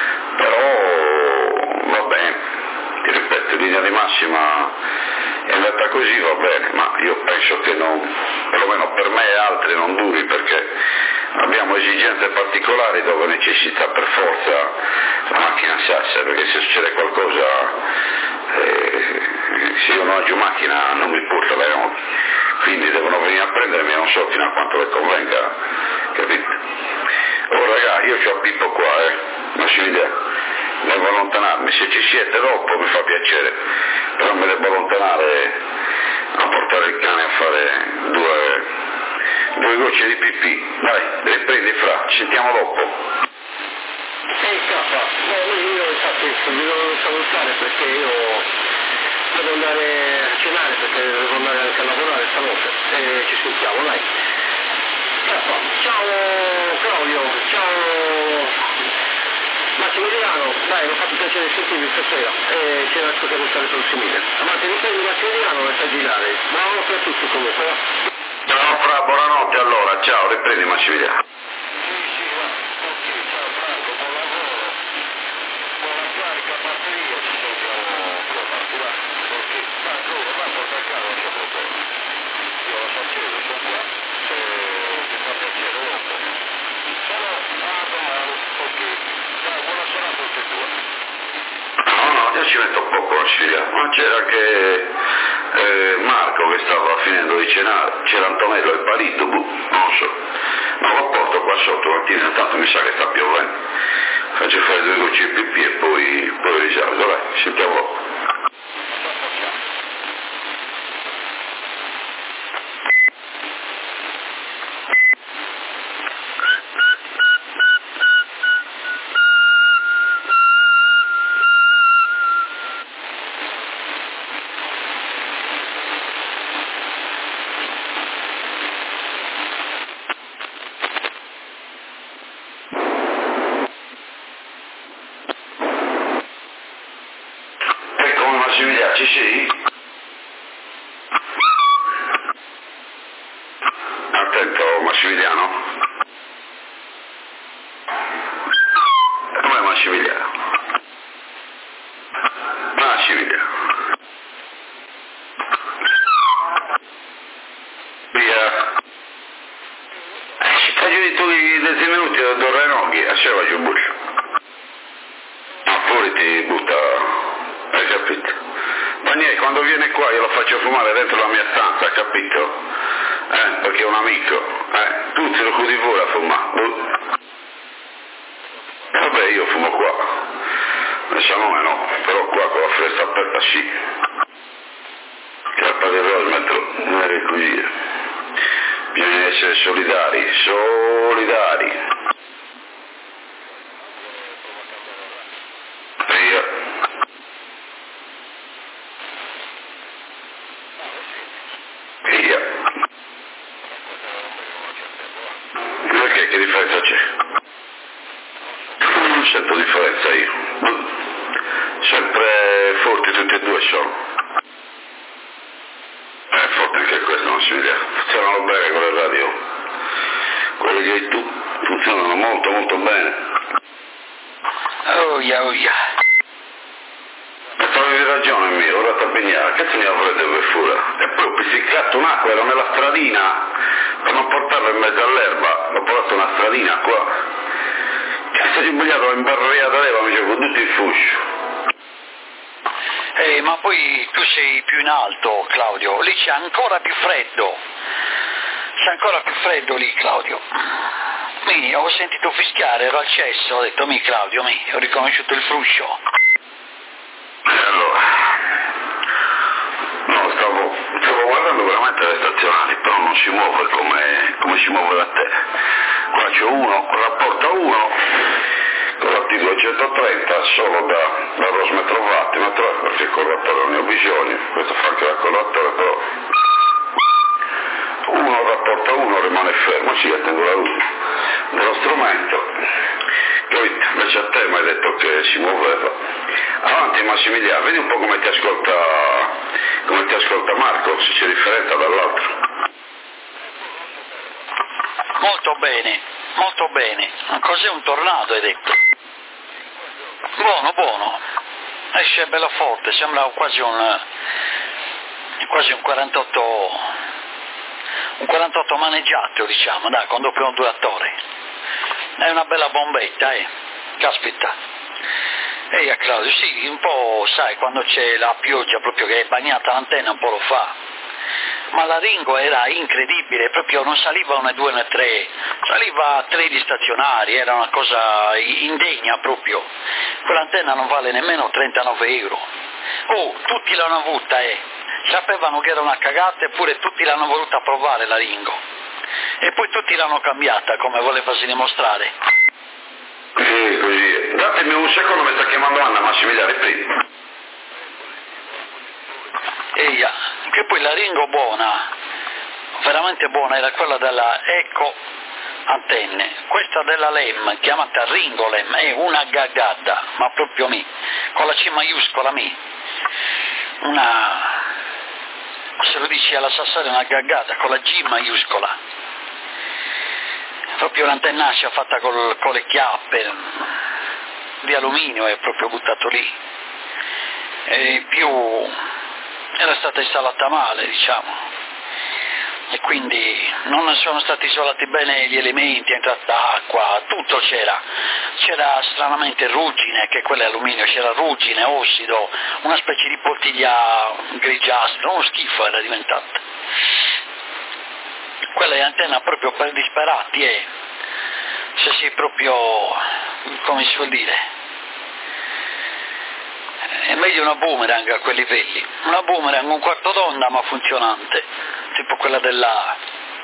però va bene. Ti ripeto, in linea di massima è andata così, va bene, ma io penso che non, perlomeno per me e altri non duri, perché abbiamo esigenze particolari dove necessita per forza la macchina Sassari, perché se succede qualcosa, eh, se io non ho macchina non mi porta le moto, quindi devono venire a prendermi e non so fino a quanto le convenga, capito? Oh raga, io c'ho Pippo qua, eh, Massimiliano. Devo allontanarmi, se ci siete dopo mi fa piacere, però mi devo allontanare a portare il cane a fare due, due gocce di pipì. Dai, riprendi fra, ci sentiamo dopo. Ehi K, no, io infatti vi devo salutare perché io devo andare a cenare, perché devo andare anche a lavorare stanotte e ci sentiamo, dai. K, ciao Claudio, ciao Massimiliano, dai, mi ha fatto piacere sentirvi stasera e ci lascio che restare sul simile. Amate, riprendi Massimiliano e stai girare. Buonanotte a tutti comunque. Ciao Fra, buonanotte allora, ciao, riprendi Massimiliano. Ci metto poco a sfidare, ma c'era anche eh, Marco che stava finendo di cenare, c'era Antonello e Parito, boh, non so, ma lo porto qua sotto mattina, tanto mi sa che sta piovendo, faccio fare due gocce di pipì e poi, poi risalgo, dai, sentiamo dopo. ci sei? Attento Massimiliano. Com'è Massimiliano? Massimiliano. Via. Faccio detto che dieci minuti da tornare noghi, a se faccio buccio. Ma pure ti butta, hai capito? Ma niente, quando viene qua io lo faccio fumare dentro la mia stanza, capito? Eh, perché è un amico, eh, tutti lo cudi fuori a fumare. Vabbè, io fumo qua, diciamo che no, però qua con la finestra aperta sì. Cappa di rosa metro, non è così. Bisogna essere solidari, solidari. Via. Via. Perché che differenza c'è? Non sento differenza io. Sempre forti tutti e due sono. È forte anche questo, non si vede. Funzionano bene con le radio. Quelle che hai tu funzionano molto molto bene. Oh yeah, oh yeah. E avevi ragione mio, ora ti abbignare, che se ne avrete per fuori? E poi ho pizzicato un'acqua, ero nella stradina, per non portarlo in mezzo all'erba, ho portato una stradina qua. Cazzo di sbagliato, in barriata leva, mi c'è con tutto il fuscio. Eh, ma poi tu sei più in alto, Claudio, lì c'è ancora più freddo, c'è ancora più freddo lì, Claudio. Mi, ho sentito fischiare, ero al cesso, ho detto, mi Claudio, mi, ho riconosciuto il fruscio. E allora, no, stavo, stavo guardando veramente le stazionali, però non si muove come, come si muove da te. Qua c'è uno, rapporta uno, con la T duecentotrenta, solo da, da Rosmetrovatti, ma tra perché il correttore non ne ho bisogno, questo fa anche la correttore, però uno rapporta uno, rimane fermo, sì, attendo la luce dello strumento. Poi invece a te mi hai detto che si muoveva. Avanti Massimiliano, vedi un po' come ti ascolta, come ti ascolta Marco, se c'è differenza dall'altro. Molto bene, molto bene. Cos'è un tornado, hai detto? Buono, buono. Esce bello forte, sembra quasi un quasi un quarantotto un quarantotto maneggiato, diciamo, dai, con doppio otturatore. È una bella bombetta, eh. Caspita. Ehi a Claudio, sì, un po', sai, quando c'è la pioggia proprio che è bagnata l'antenna un po' lo fa. Ma la Ringo era incredibile, proprio non saliva una, due, né tre, saliva a tre di stazionari, era una cosa indegna proprio. Quell'antenna non vale nemmeno trentanove euro. Oh, tutti l'hanno avuta, eh. Sapevano che era una cagata, eppure tutti l'hanno voluta provare la Ringo. E poi tutti l'hanno cambiata, come volevasi dimostrare. Sì, così. Datemi un secondo, mi sta chiamando Anna Massimiliano, prima. Eia, che poi la Ringo buona, veramente buona, era quella della Eco Antenne. Questa della Lem, chiamata Ringo Lem, è una gaggata, ma proprio mi, con la C maiuscola mi. Una, se lo dici alla Sassari, una gaggata, con la G maiuscola. Proprio l'antennaccia fatta col, con le chiappe di alluminio, è proprio buttato lì. E più era stata installata male, diciamo, e quindi non sono stati isolati bene gli elementi, è entrata acqua, tutto c'era, c'era stranamente ruggine, che quella è alluminio, c'era ruggine, ossido, una specie di bottiglia grigiastra, uno schifo era diventata. Quella è antenna proprio per disperati, eh. Se sei proprio, come si vuol dire, è meglio una boomerang a quei livelli, una boomerang un quarto d'onda ma funzionante, tipo quella della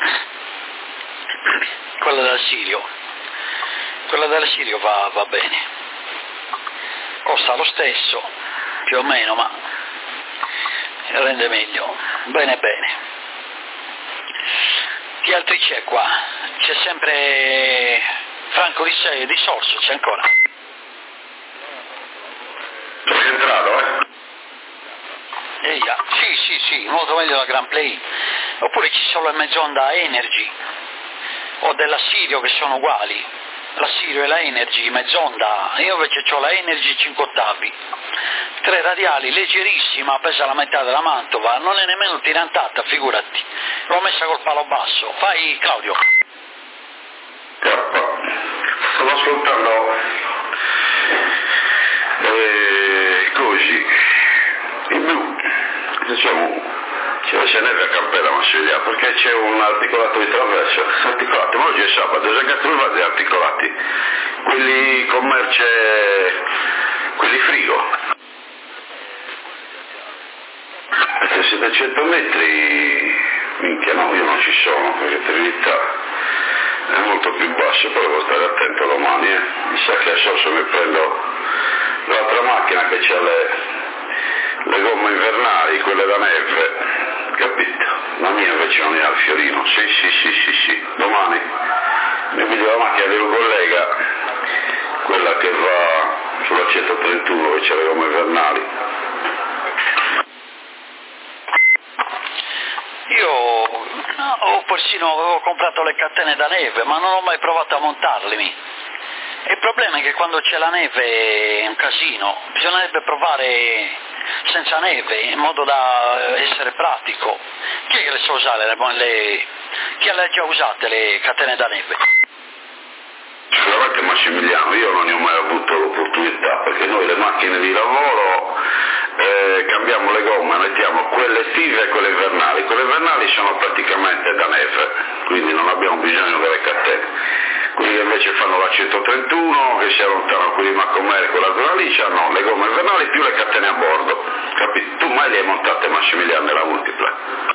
quella del Sirio, quella del Sirio va, va bene, costa lo stesso più o meno, ma rende meglio, bene bene. Chi altri c'è qua? C'è sempre Franco di Sei, di Sorso, c'è ancora? Sono rientrato, eh? sì, sì, molto meglio la Grand Play. Oppure ci sono le mezz'onda Energy o della Sirio che sono uguali, la Sirio e la Energy mezz'onda, io invece ho la Energy cinque ottavi, tre radiali, leggerissima, pesa la metà della Mantova, non è nemmeno tirantata, figurati, l'ho messa col palo basso. Fai, Claudio. Stavo ascoltando eh, così in blu, diciamo, c'è neve a Campella Massimiliano perché c'è un articolato di traverso, articolato, ma oggi è sabato, già che trovate gli articolati, quelli commerce, quelli frigo, perché settecento metri, minchia no, io non ci sono, perché per verità è molto più basso, però devo stare attento domani, eh. Mi sa che adesso mi prendo l'altra macchina che c'ha le, le gomme invernali, quelle da neve, capito? La mia invece non è al fiorino, sì sì sì sì sì, domani mi vedo la macchina di un collega, quella che va sulla centotrentuno che c'ha le gomme invernali. Io ho persino avevo comprato le catene da neve, ma non ho mai provato a montarli. Il problema è che quando c'è la neve è un casino, bisognerebbe provare senza neve in modo da essere pratico. Chi è che le sa usare? Le, le, chi le ha già usate le catene da neve? Sicuramente Massimiliano, io non ne ho mai avuto l'opportunità, perché noi le macchine di lavoro eh, cambiamo le gomme, mettiamo quelle estive e quelle invernali. Quelle invernali sono praticamente da neve, quindi non abbiamo bisogno delle catene. Quelli che invece fanno la centotrentuno, che si allontanano quelli Macomere, quella zona lì, hanno le gomme invernali più le catene a bordo. Capito? Tu mai le hai montate, Massimiliano, nella multipla?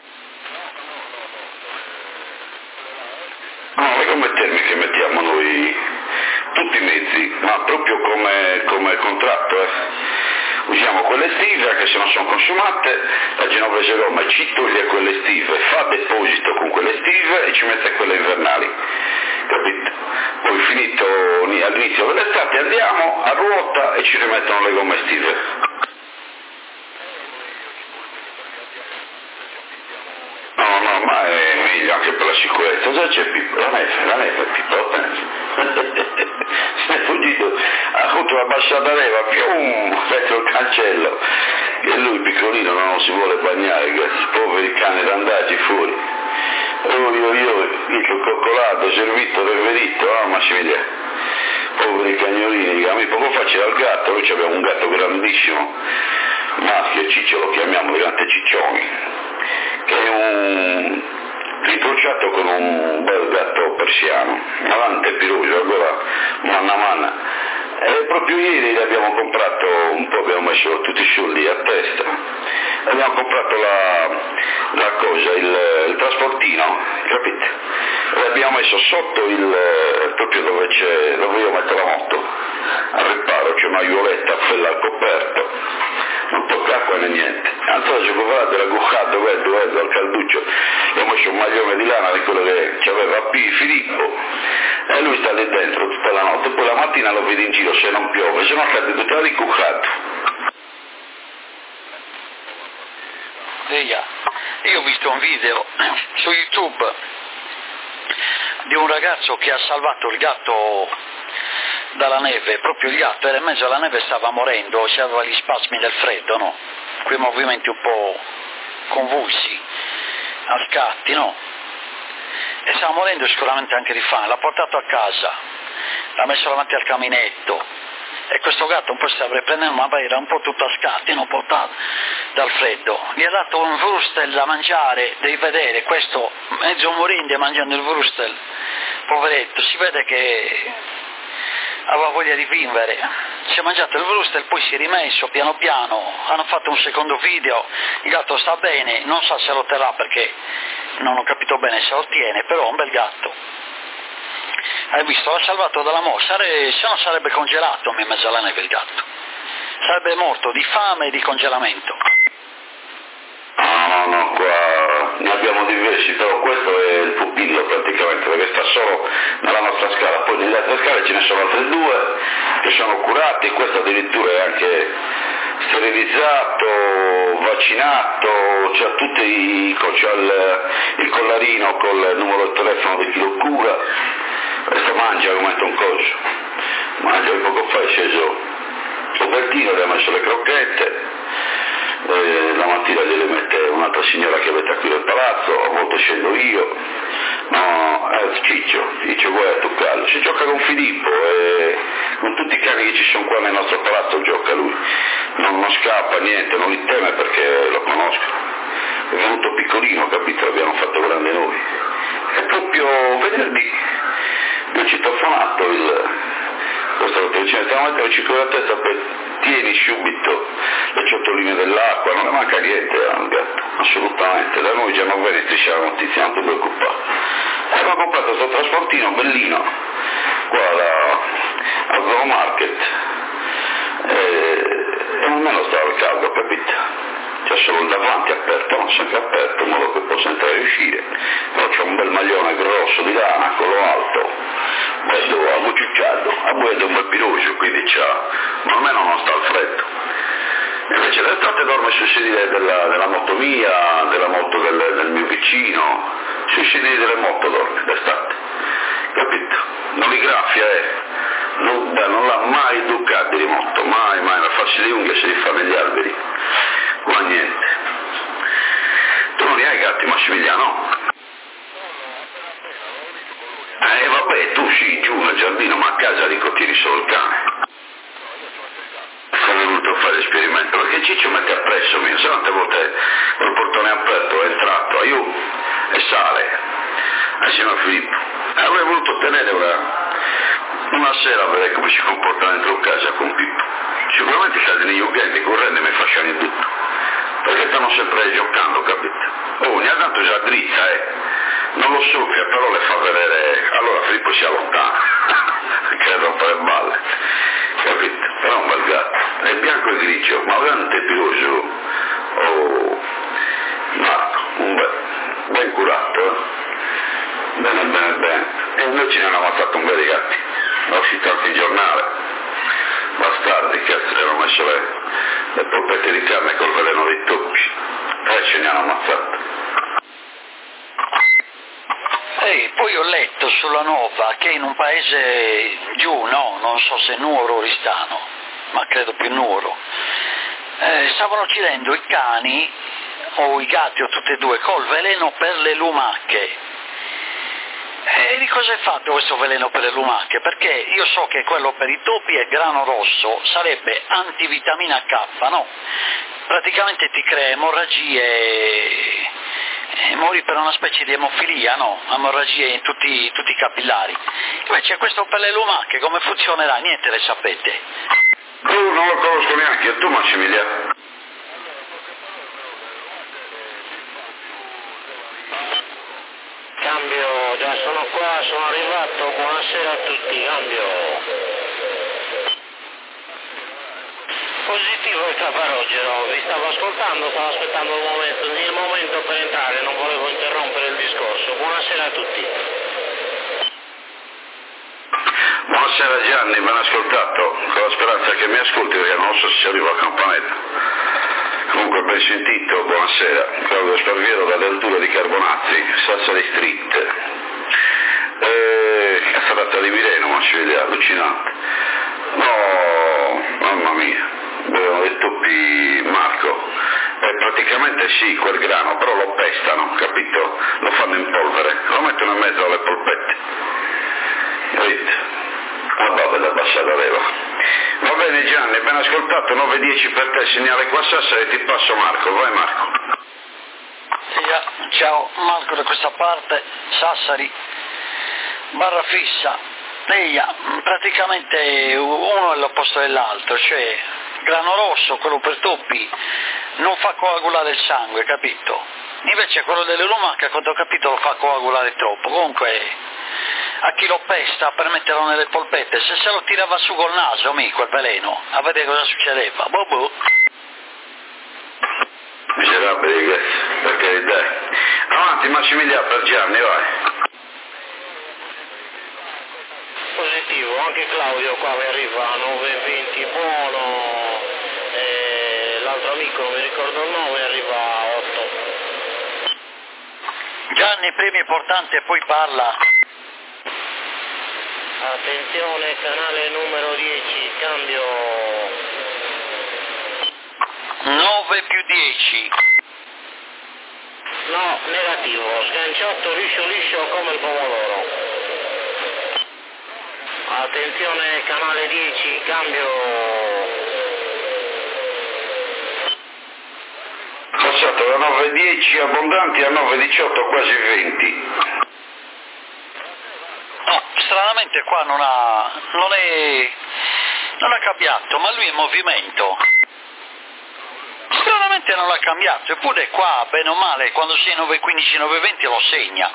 No, le gomme termiche mettiamo noi tutti i mezzi, ma proprio come, come contratto, eh. Usiamo quelle estive che se non sono consumate, la Genovese Roma ci toglie quelle estive, fa deposito con quelle estive e ci mette quelle invernali, capito? Poi finito all'inizio dell'estate andiamo a ruota e ci rimettono le gomme estive. No, no, ma è meglio anche per la sicurezza. Già c'è Pippo, la neve, la neve, Pippo, se ne è fuggito, ha avuto la bassata neve, più verso il cancello, e lui piccolino non si vuole bagnare, questi poveri cani randaggi fuori. Oh, io, io, il coccolato, servito, reverito, no, Massimiliano, poveri cagnolini, a me poco fa c'era il gatto, noi abbiamo un gatto grandissimo, maschio, Ciccio lo chiamiamo, grande Ciccioni, che è un incrociato con un bel gatto persiano, avanti piruso, allora manna manna, e proprio ieri gli abbiamo comprato un po', abbiamo messo tutti i soldi a testa, abbiamo comprato la, la cosa, il, il trasportino, capite? E l'abbiamo messo sotto il, proprio dove c'è, dove io metto la moto, al riparo, c'è una aiuoletta, quella al coperto, non tocca acqua né niente. Allora ci guardate la guccata, vedo, vedo al calduccio, gli ho messo un maglione di lana di quello che aveva P. Filippo, e lui sta lì dentro tutta la notte, poi la mattina lo vedi in giro se non piove, se no cade tutta ricuccato. Io ho visto un video su YouTube di un ragazzo che ha salvato il gatto dalla neve, proprio il gatto era in mezzo alla neve, stava morendo, si aveva gli spasmi del freddo, no? Quei movimenti un po' convulsi, a scatti, no? E stava morendo sicuramente anche di fame, l'ha portato a casa, l'ha messo davanti al caminetto, e questo gatto un po' stava riprendendo, ma poi era un po' tutto a scatti, non portato dal freddo. Gli ha dato un vrustel da mangiare, devi vedere, questo mezzo morinde mangiando il vrustel, poveretto, si vede che aveva voglia di vivere, si è mangiato il vrustel, poi si è rimesso piano piano, hanno fatto un secondo video, il gatto sta bene, non sa se lo terrà perché non ho capito bene se lo tiene, però è un bel gatto. Hai visto, l'ha salvato dalla morte, Sare... se no sarebbe congelato in mezzo alla neve il gatto, sarebbe morto di fame e di congelamento. No, no, no, qua ne abbiamo diversi, però questo è il pupillo praticamente, perché sta solo nella nostra scala, poi nelle altre scale ce ne sono altre due che sono curati, questo addirittura è anche sterilizzato, vaccinato, c'ha tutti i, c'ha il, il collarino col numero del telefono di chi lo cura, questo mangia come un coso, mangia, poco fa è sceso copertino, gli ha messo le crocchette, eh, la mattina gliele mette un'altra signora che abita qui nel palazzo, a volte scendo io, no, è Ciccio, Ciccio vuoi a toccarlo, si gioca con Filippo e con tutti i cani che ci sono qua nel nostro palazzo gioca lui, non, non scappa niente, non li teme perché lo conosco, è venuto piccolino, capito, l'abbiamo fatto grande noi, è proprio venerdì, mi ha citofonato il... Questa protezione, stiamo a mettere cinque la testa per tieni subito le ciotoline dell'acqua, non ne manca niente a un gatto, assolutamente, da noi già non viene striscia la notizia, non ti preoccupare. E abbiamo comprato questo trasportino bellino, qua da, al Zoo Market, e, e almeno stava al caldo, capito? C'è solo il davanti aperto, non sempre aperto, in modo che possa entrare e uscire, però c'è un bel maglione grosso di lana, quello alto, bello abbucciucciato, a buio è un bel piroso, quindi c'ha, ma almeno non sta al freddo. Invece l'estate dorme sui sedili della, della moto mia, della moto del, del mio vicino, sui sedili delle moto dorme d'estate, capito? Non li graffia, eh, non, non l'ha mai ducati di moto, mai, mai, a farsi le unghie se li fa negli alberi, ma niente. Tu non li hai gatti, Massimiliano? Eh vabbè, tu sì, giù nel giardino, ma a casa dico tiri solo il cane. Sono venuto a fare l'esperimento, perché Ciccio mette appresso mio, se tante volte col portone aperto è entrato, aiù, e sale, assieme a Filippo. E avrei voluto tenere una, una sera a vedere come si comporta dentro casa con Pippo. Sicuramente sta negli ughetti, correndo e mi fasciano in tutto, perché stanno sempre giocando, capito? Oh, ogni tanto già drizza, eh. Non lo soffia, però le fa vedere, allora Filippo si allontana, che rompe le balle, capito? Però è un bel gatto, è bianco e grigio, ma veramente piloso, oh, Marco, un bel, ben curato, eh? Bene, bene, bene, e noi ci ne hanno ammazzato un bel di gatti, è uscito anche in giornale, bastardi, cazzo, gli hanno messo le, le polpette di carne col veleno dei topi, e ce ne hanno ammazzato. Ehi, poi ho letto sulla Nova che in un paese giù, no, non so se Nuoro o Oristano, ma credo più Nuoro, eh, stavano uccidendo i cani o i gatti o tutti e due col veleno per le lumache. E di cosa è fatto questo veleno per le lumache? Perché io so che quello per i topi è grano rosso, sarebbe antivitamina K, no? Praticamente ti crea emorragie, e mori per una specie di emofilia, no? Emorragie in tutti, tutti i capillari. Invece questo per le lumache come funzionerà? Niente le sapete. Tu non lo conosco neanche, tu Massimiliano? Cambio, già sono qua, sono arrivato, buonasera a tutti, cambio. Positivo il Caparogero, vi stavo ascoltando, stavo aspettando il momento, il momento per entrare, non volevo interrompere il discorso. Buonasera a tutti. Buonasera Gianni, ben ascoltato, con la speranza che mi ascolti perché non so se ci arriva a campanella. Comunque ben sentito, buonasera, Claudio Sparviero dalle alture di Carbonazzi, Sassari Street. Eh, è stata di Mileno, ma si vede allucinante. No, mamma mia. Avevano dei topi, Marco, eh, praticamente sì, quel grano, però lo pestano, capito? Lo fanno in polvere, lo mettono in mezzo alle polpette, capito? Ah vabbè, da abbassare la leva. Va bene Gianni, ben ascoltato, nove dieci per te, segnale qua Sassari e ti passo Marco, vai Marco. Sì, ciao, Marco da questa parte, Sassari, barra fissa. Ehi, praticamente uno è l'opposto dell'altro, cioè grano rosso, quello per topi, non fa coagulare il sangue, capito? Invece quello delle lumache, quando ho capito, lo fa coagulare troppo. Comunque, a chi lo pesta per metterlo nelle polpette, se se lo tirava su col naso, mi, quel veleno, a vedere cosa succedeva. Boh boh. Miserabile di questo, perché dai. Avanti Massimiliano per Gianni, vai. Positivo, anche Claudio qua mi arriva a nove venti buono, eh, l'altro amico, non mi ricordo il nome, arriva a otto. Gianni, premi importante, poi parla. Attenzione, canale numero dieci, cambio. nove più dieci. No, negativo, sganciotto liscio liscio come il pomodoro. Attenzione, canale dieci, cambio. Passato da nove dieci abbondanti a nove diciotto quasi venti. No, stranamente qua non ha, non è, non ha cambiato, ma lui è in movimento. Stranamente non ha cambiato, eppure qua, bene o male, quando si è nove quindici nove venti lo segna.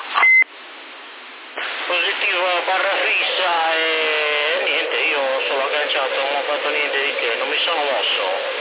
Positivo barra fissa e niente, io sono agganciato, non ho fatto niente di che, non mi sono mosso.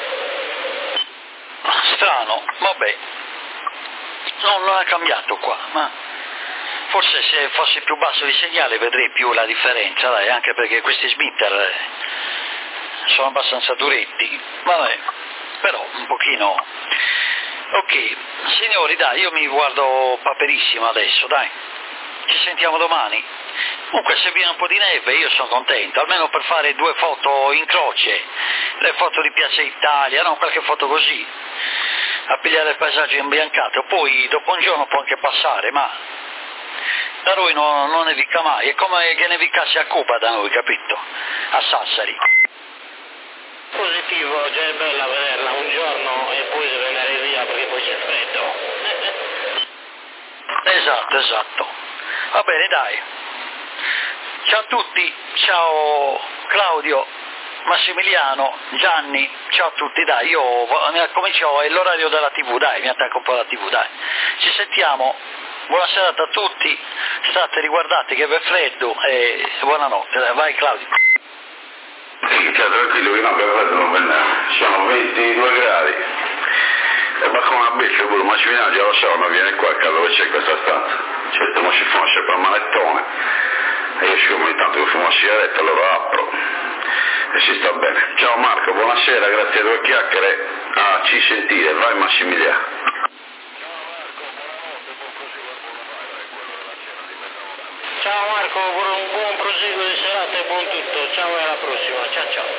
Strano, vabbè, no, non ha cambiato qua, ma forse se fosse più basso il segnale vedrei più la differenza, dai, anche perché questi smitter sono abbastanza duretti, vabbè, però un pochino. Ok, signori, dai, io mi guardo Paperissimo adesso, dai, ci sentiamo domani. Comunque se viene un po' di neve io sono contento, almeno per fare due foto in croce, le foto di Piazza Italia, no, qualche foto così, a pigliare il paesaggio imbiancato, poi dopo un giorno può anche passare, ma da noi non, non nevica mai, è come che nevicasse a Cuba da noi, capito? A Sassari. Positivo, già è bella vederla un giorno e poi deve andare via perché poi c'è freddo. Esatto, esatto. Va bene, dai. Ciao a tutti, ciao Claudio, Massimiliano, Gianni, ciao a tutti, dai, io comincio, è l'orario della tivù, dai, mi attacco un po' alla tivù, dai. Ci sentiamo, buona serata a tutti, state riguardate che è freddo e buonanotte, dai, vai Claudio. Sì, cioè, tranquillo che no, che sono ventidue gradi. E va come una bestia pure, Massimiliano già lo so, ma viene qua a casa dove c'è questa stanza. Certo, ma si fuma sempre il manettone. E io sciumo ogni tanto che fumo una sigaretta, allora apro e si sta bene. Ciao Marco, buonasera, grazie a due chiacchiere, a ci sentire, vai Massimiliano. Ciao Marco, un buon proseguo di serata e buon tutto, ciao e alla prossima, ciao ciao.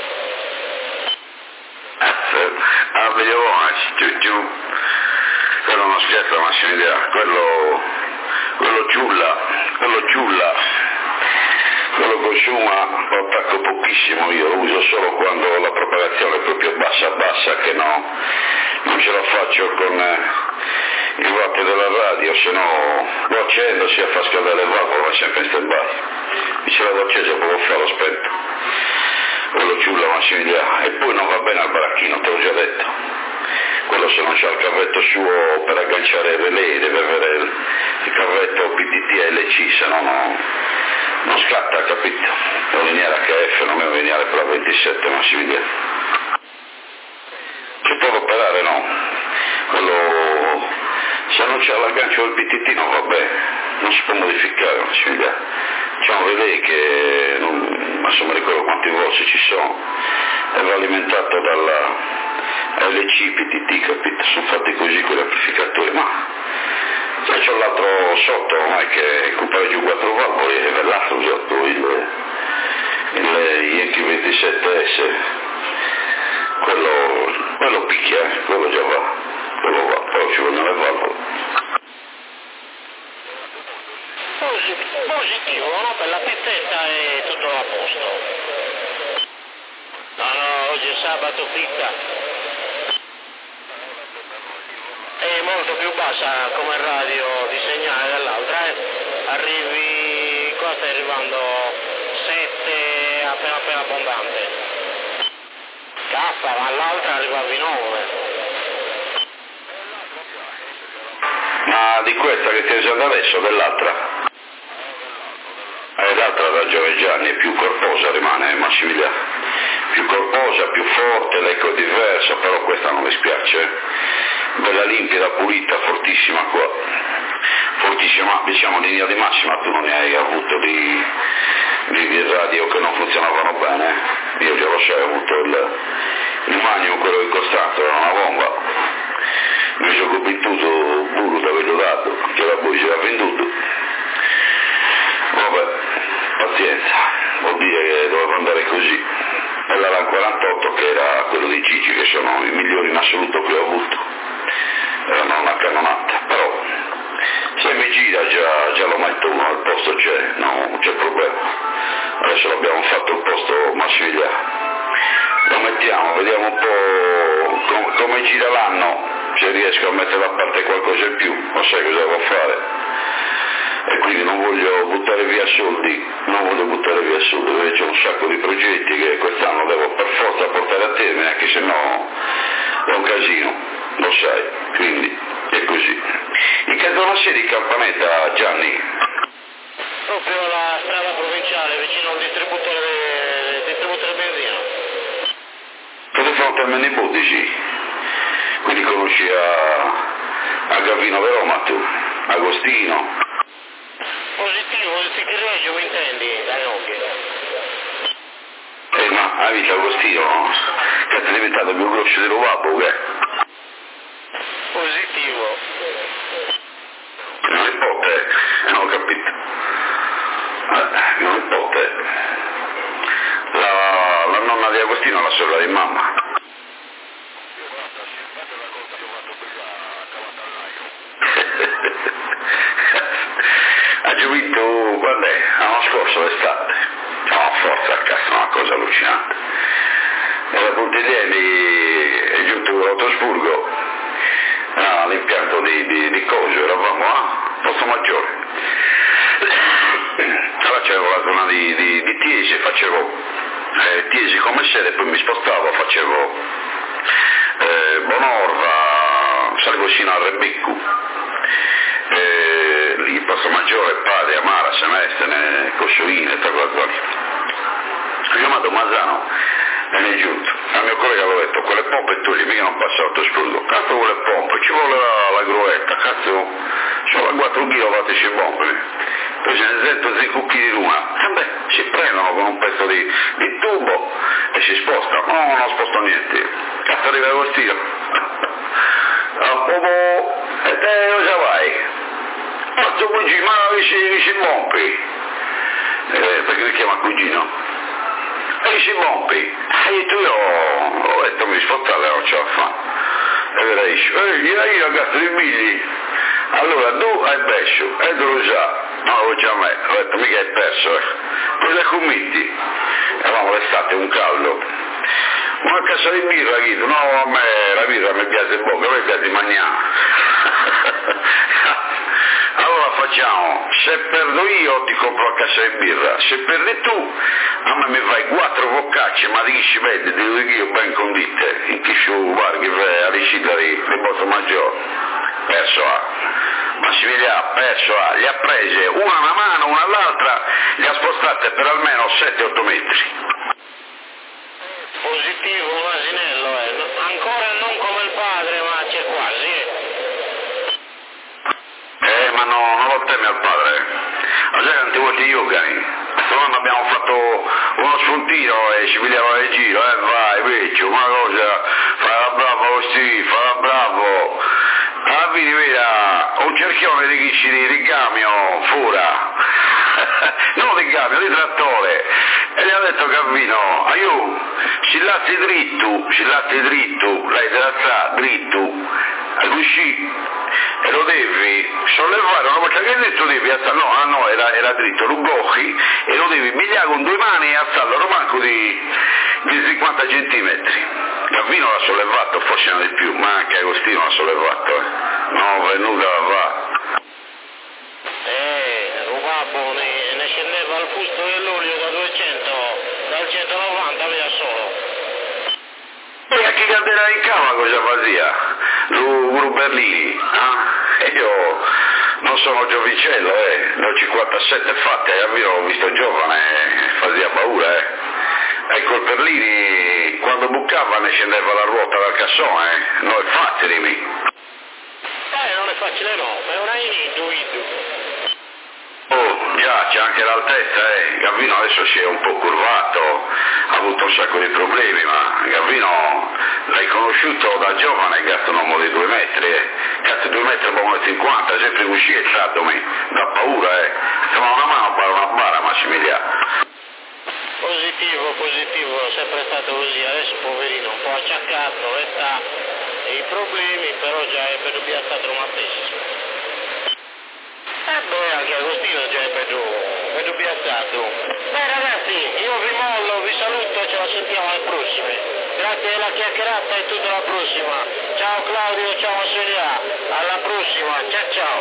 Ah, vedevo, giù, giù, quello non scherza Massimiliano, quello, quello giulla, quello giulla. Quello consuma, lo attacco pochissimo, io lo uso solo quando la propagazione è proprio bassa bassa, che no, non ce la faccio con eh, il watt della radio, se no lo accendo, si fa scaldare le valvole, va sempre in stand-by. Mi ce l'avevo acceso poco fa, l'ho spento. Quello giulla Massimiliano, e poi non va bene al baracchino, te l'ho già detto. Quello se non c'ha il cavetto suo per agganciare il relay, deve avere il, il cavetto P T T L C, se no no. Non scatta, capito? È un lineare H F, non è un lineare per la ventisette, Massimiliano. Si può operare, no? Quello, se non c'è l'aggancio del P T T non va bene, non si può modificare, Massimiliano. C'è un relay che, non, ma se mi ricordo quanti volti ci sono, e va alimentato dalla L C P T T, capito? Sono fatti così quegli amplificatori, ma... Se c'ho l'altro sotto ormai che compare giù quattro valvole e l'altro sotto il, il Yankee ventisette S, quello, quello picchia, eh? Quello già va, quello va, però ci vogliono le valvole. Positivo, no? Per la pizzetta è tutto a posto. No, no, oggi è sabato, pizza. È molto più bassa come radio di segnale dall'altra, eh? Arrivi, qua stai arrivando sette appena appena abbondante. Cazzo, ma all'altra arrivavi nove. Ma di questa che stai usando adesso, dell'altra? Eh, l'altra ha ragione Gianni, è più corposa rimane Massimiliano. Più corposa, più forte, l'eco è diverso, però questa non mi spiace. Bella limpida, pulita, fortissima qua, fortissima, diciamo linea di massima, tu non ne hai avuto di, di, di radio che non funzionavano bene, io già lo so, ho avuto il, il magnum, quello di Costanzo, nastro, era una bomba. Mi sono convinto burro di averlo dato, che la voce l'ha venduto. Vabbè, pazienza, vuol dire che doveva andare così. E l'Alan quarantotto, che era quello di Gigi, che sono i migliori in assoluto che ho avuto, erano una cannonata, però se mi gira già, già lo metto uno, al posto c'è, non c'è problema. Adesso l'abbiamo fatto il posto Massimiliano, lo mettiamo, vediamo un po' com- come gira l'anno, se riesco a mettere da parte qualcosa in più, non sai cosa devo fare. E quindi non voglio buttare via soldi, non voglio buttare via soldi, perché c'è un sacco di progetti che quest'anno devo per forza portare a termine, anche se no è un casino, lo sai, quindi è così. In che zona sei di Campanetta, Gianni? Proprio la strada provinciale, vicino al distributore, distributore benzina. Che di fronte a Menibodici, quindi conosci a, a Gavino Veroma tu, Agostino? Positivo, il Sichireggio mi intendi, dai occhi. Eh ma hai visto Agostino, che è diventato più grosso di Rovabo, che? Positivo. Non nipote, non ho capito. Eh, non nipote. La, la nonna di Agostino è la sorella di mamma. Ha giovinto, quando è? L'anno scorso l'estate. No, forza, cazzo, è una cosa allucinante. E da Pontiglieri è giunto l'Autosburgo, ah, all'impianto di, di, di Coso, eravamo a Posto Maggiore. Facevo la zona di, di, di Tiesi, facevo eh, Tiesi come sede, poi mi spostavo, facevo eh, Bonorva, salivo fino a Rebeccu. Eh, lì Posto Maggiore, Padre, Amara, Semestene, Cosciolina e tra quella lì. Ho chiamato Mazzano e ne è giunto. Al mio collega l'ho detto, quelle pompe tu lì, mica non passa l'autoscurgo. Cazzo quelle pompe, ci vuole la, la gruetta, cazzo, sono a quattro chilowatt ci pompe. Poi se ne sento sei cucchi di luna, e beh, si prendono con un pezzo di, di tubo e si spostano. No, non sposto niente. Cazzo arriva Agostino. Ah, popo, e te cosa vai? Faccio cugino, ma dici, dici pompi. Eh, perché mi chiama cugino? E dici pompi. E tu io ho detto mi sfottare, non ce la fa. E me la dice, eh, io ho gatto di bigli. Allora tu hai perso, e tu lo sa. No, lo già me, ho detto mica hai perso, eh. Cosa committi? Eravamo l'estate, un caldo. Una cassa di birra, Guido, no, a me la birra mi piace poco, a me piace mangiare. Allora facciamo, se perdo io ti compro la cassa di birra, se perdi tu, a me mi fai quattro boccacce, ma di chi si vede, ti dico io ben condite, in chi su guardi, all'uscita di, di Posto Maggiore, perso a. Massimiliano, perso a, li ha prese una una mano, una all'altra, li ha spostate per almeno sette otto metri. Positivo, un asinello, eh. Ancora non come il padre, ma c'è quasi. Eh, ma no, non lo teme al padre. Lo sai quante volte gli organi? Quando abbiamo fatto uno spuntino e ci pigliava il giro, eh, vai, vecchio, una cosa, farà bravo così, farà bravo. Alla fine, veda, un cerchione di chi di ricambio, fura. Non di cambio, di trattore. E gli ha detto Calvino, aiù, se latti dritto, se latti dritto, lei te la sa, dritto, così, e lo devi sollevare, una volta che dritto devi alzare, no, ah no, era, era dritto, lo gocchi, e lo devi migliare con due mani e alzarlo, lo manco di, di cinquanta centimetri. Calvino l'ha sollevato, forse non di più, ma anche Agostino l'ha sollevato, eh. No, venuta va. Eh, Rubabbo ne, ne scendeva al fusto dell'olio da duecento, dal centonovanta via solo. E a chi canterà in cama cosa faceva? Lu Berlini, eh? E io non sono giovincello, eh, ne ho cinquantasette fatte, Calvino l'ho visto giovane, faceva paura, eh. Ecco il Berlini, quando bucava ne scendeva la ruota dal cassone, eh, non è facile mi. Eh, non è facile no, ma è una intuito. Oh, già, c'è anche l'altezza, eh. Calvino adesso si è un po' curvato, ha avuto avuto un sacco di problemi, ma Gavino l'hai conosciuto da giovane, gatto un uomo di due metri, eh. Cazzo, due metri e uno e cinquanta, sempre così e trattomi, da paura, eh. Insomma, una mano para una bara, Massimiliano. Positivo, positivo, sempre stato così, adesso poverino, un po' acciaccato, e sta i problemi, però già è per via stato tropmatissimo. Eh beh, anche Agostino già è per per via stato. Beh ragazzi, io vi mollo, vi saluto e ce la sentiamo alle prossime. Grazie della chiacchierata e tutta la prossima. Ciao Claudio, ciao Massimiliano, alla prossima, ciao ciao.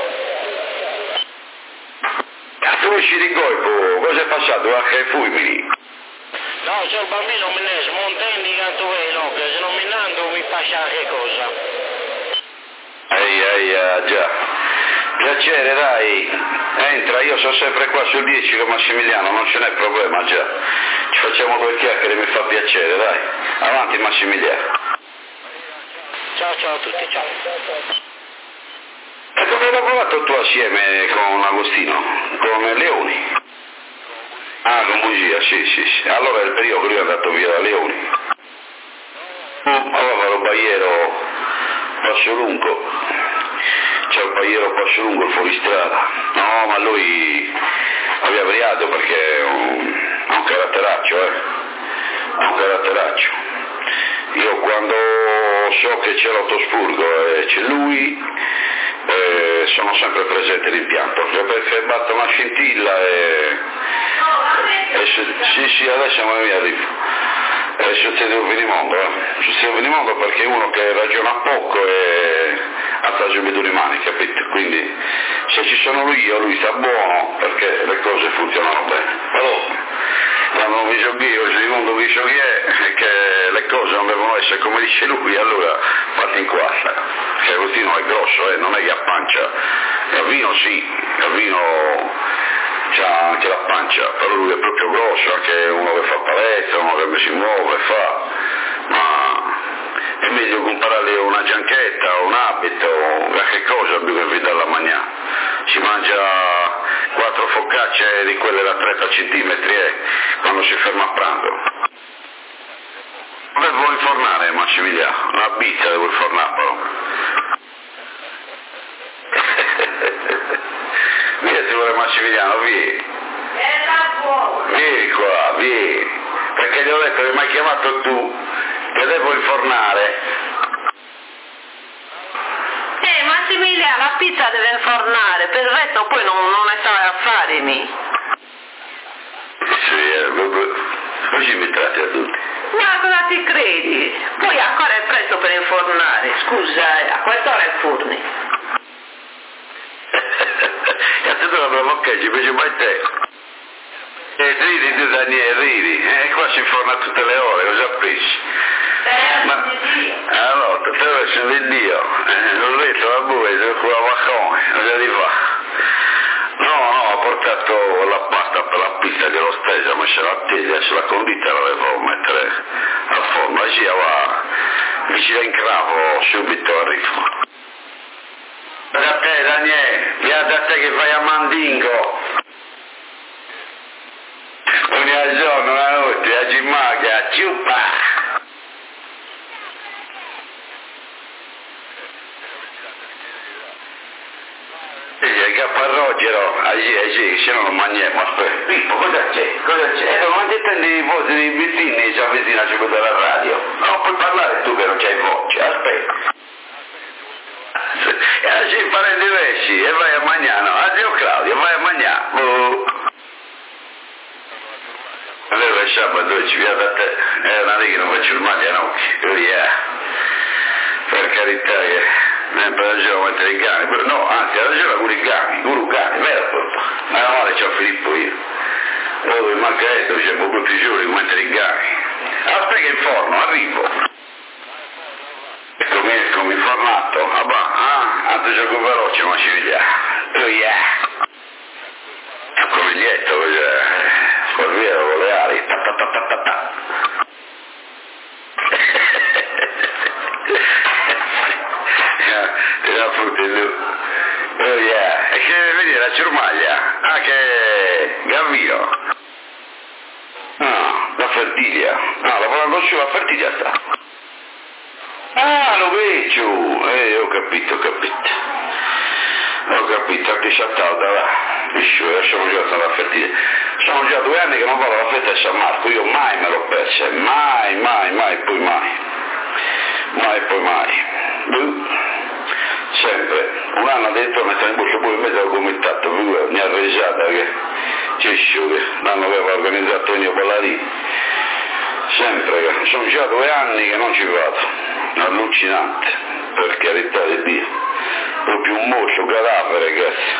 Cazzo esci di colpo, cosa è passato anche ai fulmini? No, c'è il bambino me ne smontendi canto no, che se non mi nando mi passa che cosa. Ehi, ehi, eh, già. Piacere, dai. Entra, io sono sempre qua sul dieci con Massimiliano, non ce n'è problema, già. Ci facciamo due chiacchiere, mi fa piacere, dai. Avanti Massimiliano. Ciao, ciao a tutti, ciao. E dove hai lavorato tu assieme con Agostino? Con Leoni? Ah, con Bugia, sì, sì, sì. Allora è il periodo che lui è andato via da Leoni. Allora lo Baiero Passo Lungo. C'è il Baiero Passo Lungo, il fuoristrada. No, ma lui aveva briato perché è un, ha un caratteraccio, eh. Ha un caratteraccio. Io quando so che c'è l'autospurgo e c'è lui, eh, sono sempre presente all'impianto, perché batte una scintilla e... e se, sì, sì, adesso mi arrivo. E succede un finimondo, eh. Succede un finimondo perché è uno che ragiona poco e alza subito le mani, capito? Quindi se ci sono lui io, lui sta buono perché le cose funzionano bene. Però quando mi so io, il secondo mi so chi è, che le cose non devono essere come dice lui, allora fatti in quarta. Perché Agostino è grosso, eh, non è che ha pancia. Gavino sì, Gavino c'ha anche la pancia, però lui è proprio grosso, anche uno che fa palestra, uno che si muove, fa, ma è meglio comparargli una gianchetta, un abito, qualche cosa più che darla a mangiare. Si mangia quattro focacce di quelle da trenta centimetri eh, quando si ferma a pranzo. Dove vuoi infornare Massimiliano? Una pizza devo infornare però. Via ti vuole Massimiliano, vieni. Vieni qua, vieni. Perché gli ho detto che mi hai chiamato tu, che devo infornare. Eh Massimiliano, la pizza deve infornare, per il resto poi non, non ne sai affari mi. Sì, eh, così mi tratti a tutti. Ma cosa ti credi? Poi ancora è presto per infornare, scusa, eh, a quest'ora è furni. Cazzo tu la bocca ci fece mai te. E ridi tu Daniele, ridi. E qua si inforna tutte le ore, cosa pensi? Eh, Ma allora, te lo sono di Dio. Eh, l'ho detto la bue, con la vaccone, cosa ti fa? No, no, ho portato la pasta per la pizza che l'ho stesa, ma se la teglia, se la condita la devo mettere al forno. E si va vicino in cravo, subito arrivo. Da te Daniele, via da te che vai a Mandingo. Ogni giorno, una notte, a Gimaga, a Ciupa. Il caparrogero, agì, agì, se no non mangiamo, aspetta. Pippo, cosa c'è? Cosa c'è? Eh, non ti tendi i voci dei bittini, si avvicina a secondo la radio. Non puoi parlare tu che non c'hai voce, aspetta. E oggi fare diversi e vai a mangiare, no? Addio Claudio, vai a mangiare. Oh. Allora il sabato ci via da te, è una lì che non faccio il male a occhi, via. Per carità che sempre ragione mettere i cani, però no, anzi ha ragione con i cani, con i cani, vero proprio. Ma male c'ho Filippo io. Allora mi manca detto, c'è un po' più giorni con mettere i cani. Aspetta che inforno, arrivo. Eccomi, eccomi, informato. Ah, bah, ah, anche gioco veloce, ma ci vediamo. Oh yeah. È un coviglietto, cos'è? Scorviero con le ali. Ta ta ta ta ta ta. Ti dà frutti lui. Oh yeah. E che deve vedere la ciurmaglia? Ah, che Gavino. No, la Fertilia. No, quando ci va fertiglia sta. Ah, lo vedo, eh, ho capito, ho capito. Ho capito, anche Sciattalda, va. Lasciamo già stare a fertiglia. Sono già due anni che non vado alla festa di San Marco, io mai me l'ho persa, mai, mai, mai, poi mai. Mai, poi mai. Buh. Sempre. Un anno addirittura mi sta in buccia pure in mezzo al comitato, mi ha resata che c'è scioghe, l'anno che aveva organizzato il mio ballarino. Sempre, sono già due anni che non ci vado, allucinante, per carità di Dio, proprio un moscio cadavere, ragazzi.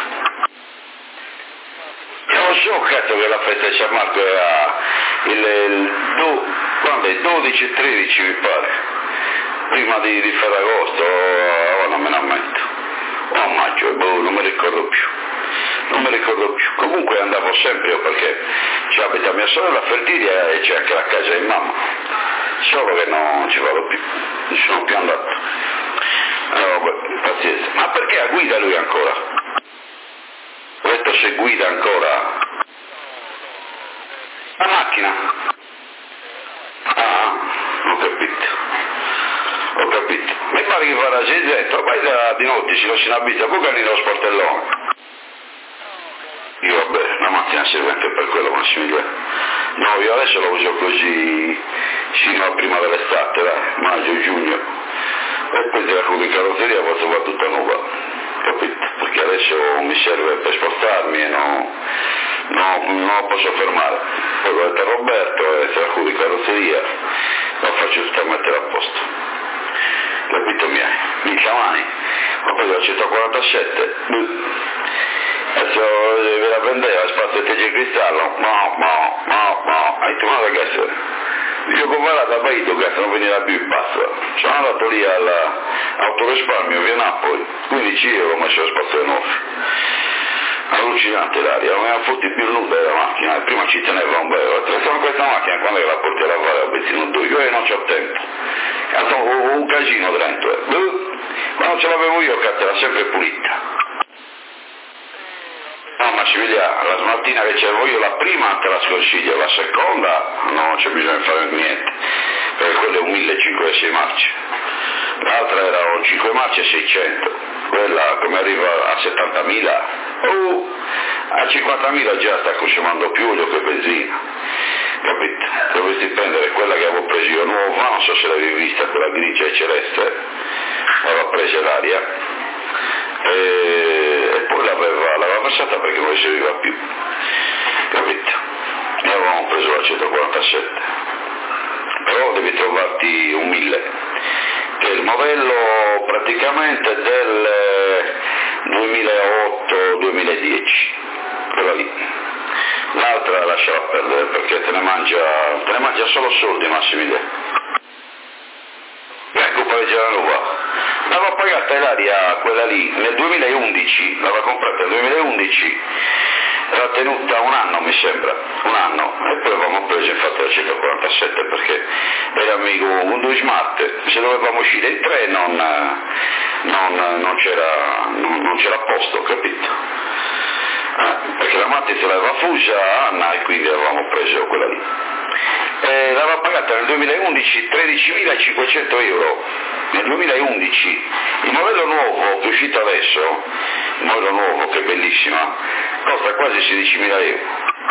Io non so cazzo che la festa di San Marco era il, il, do, quando è dodici e tredici mi pare, prima di, di Ferragosto, oh, non me ne ammento, o a maggio, boh, non mi ricordo più. Non mi ricordo più, comunque andavo sempre io perché ci abita mia sorella a Fertiglia e c'è anche la casa di mamma, solo che non ci vado più, non sono più andato. Allora, beh, pazienza. Ma perché guida lui ancora? Questo se guida ancora la macchina? Ah, ho capito, ho capito. Mi pare che farà Cezetto, poi da di notte ci lo si abita, poi che nello sportellone. Io vabbè, la macchina serve anche per quello, Massimiliano. No, io adesso la uso così fino a prima dell'estate, dai, maggio, giugno. E poi della con carrozzeria posso fare tutta nuova, capito? Perché adesso mi serve per spostarmi e no, no, non lo posso fermare. Poi ho detto a Roberto e se la cura di carrozzeria la faccio tutta mettere a posto. Capito miei? Mica mani. Ma poi la centoquarantasette. Adesso ve la prendeva, spazio T G Cristallo, no, no, no, no, hai trovato che essere. Io ho comparato a Baito che non veniva più il passo. Sono andato lì all'autorisparmio via Napoli, quindici euro ho messo lo spazio nuovo. Allucinante l'aria, non mi hanno fottuto più nuda della macchina, prima ci teneva un bel. Attraversavo questa macchina quando la porti a lavare a benzina due, io non c'ho tempo. Cazzo, ho un casino dentro, eh. Quando ce l'avevo io, cazzo, era sempre pulita. No, Massimiliano, la smaltina che c'avevo io, la prima te la sconsiglio, la seconda non c'è bisogno di fare niente, perché quello è un millecinquecento e sei marce. L'altra era un cinque marce e seicento, quella come arriva a settantamila, oh, a cinquantamila già sta consumando più olio che benzina, capito? Dovresti prendere quella che avevo preso io nuova, non so se l'avevi vista, quella grigia e celeste, l'aveva presa l'aria. E, e poi l'aveva, l'aveva passata perché non le serviva più, capito? E avevamo preso la centoquarantasette, però devi trovarti un mille, che è il modello praticamente del duemilaotto duemiladieci, quella lì. L'altra lasciala perdere perché te ne mangia, te ne mangia solo soldi, Massimiliano. Ecco, pareggia la nuova. L'avevo pagata l'aria quella lì nel duemilaundici, l'avevo comprata nel duemilaundici, era tenuta un anno mi sembra, un anno, e poi avevamo preso infatti la centoquarantasette perché era amico un due smart, se dovevamo uscire in tre non, non, non, c'era, non, non c'era posto, capito? Eh, perché la Mattiz l'aveva fusa a Anna e quindi avevamo preso quella lì. Eh, l'aveva pagata nel duemilaundici tredicimilacinquecento euro, nel duemilaundici. Il modello nuovo che è uscito adesso, il modello nuovo che è bellissima, costa quasi sedicimila euro.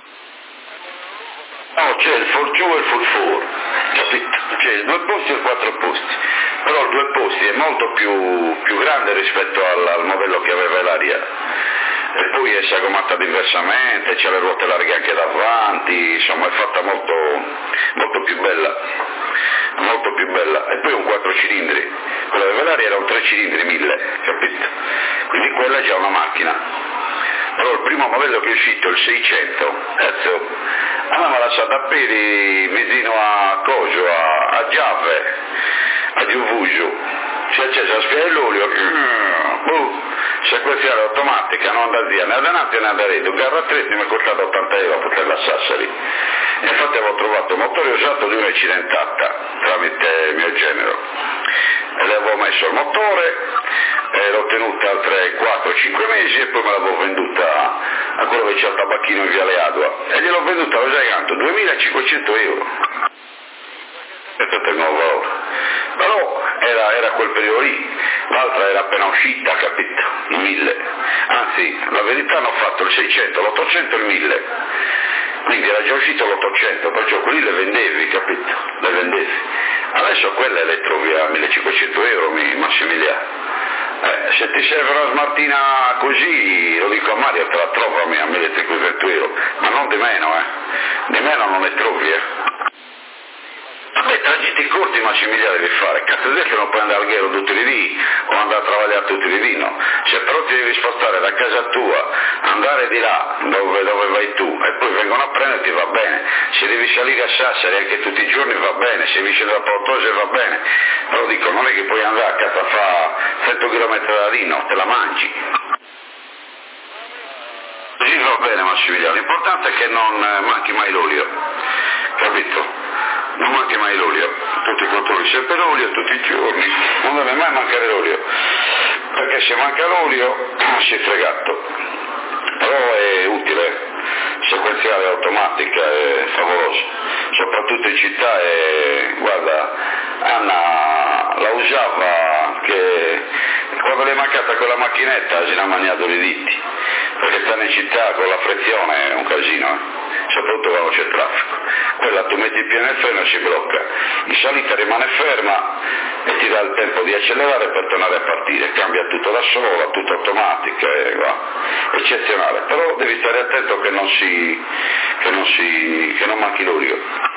No, c'è il quattro giù e il quattro fuori, capito? C'è il due posti e il quattro posti, però il due posti è molto più, più grande rispetto al, al modello che aveva l'aria. E poi è sagomata diversamente, c'è le ruote larghe anche davanti, insomma è fatta molto, molto più bella, molto più bella. E poi un quattro cilindri, quella di Velaria era un tre cilindri mille, capito? Quindi quella è già una macchina. Però il primo modello che è uscito, il seicento, cazzo, a me mi ha lasciato a piedi vicino a Coso, a, a Giave, a Giuvugio, si è accesa la spia dell'olio, uh, sequenziale automatica, non da zia, né da Nati né da Redo, garra attrezzi mi è costato ottanta euro a poterla a Sassari. E infatti avevo trovato un motore usato di un'incidentata tramite mio genero. E le avevo messo il motore, e l'ho tenuta altre quattro cinque mesi e poi me l'avevo venduta a quello che c'è al tabacchino in Viale Adua. E gliel'ho venduta, lo sai quanto? duemilacinquecento euro. questo tengo un valore. Però era, era quel periodo lì, l'altra era appena uscita, capito? I mille. Anzi, la verità hanno fatto il seicento, l'ottocento e il mille. Quindi era già uscito l'ottocento, perciò quelli le vendevi, capito? Le vendevi. Adesso quelle le trovi a millecinquecento euro, Massimiliano. Eh, se ti serve una smartina così, lo dico a Mario, te la trovo a millecinquecento euro, ma non di meno, eh. Di meno non le trovi, eh. Vabbè, tragiti corti Massimiliano devi fare, cazzo che non puoi andare al ghero tutti i dì o andare a lavorare tutti i dì, no. Se però ti devi spostare da casa tua, andare di là dove, dove vai tu e poi vengono a prenderti va bene, se devi salire a Sassari anche tutti i giorni va bene, se vicino da Portoise va bene, però dico non è che puoi andare a casa a fare cento chilometri da lì, no, te la mangi. Così va bene Massimiliano, l'importante è che non manchi mai l'olio, capito? Non manchi mai l'olio, tu ti controlli sempre l'olio tutti i giorni, non deve mai mancare l'olio, perché se manca l'olio si è fregato, però è utile, sequenziale automatica è favolosa, soprattutto in città e guarda, Anna la usava che quando le è mancata quella macchinetta si è mangiato i diti, perché stanno in città con la frizione è un casino, eh? Soprattutto quando c'è traffico. Quella tu metti il piede nel freno e si blocca, in salita rimane ferma e ti dà il tempo di accelerare per tornare a partire, cambia tutto da sola, tutto automatica, e va. Eccezionale, però devi stare attento che non si, che non si, che non manchi l'olio.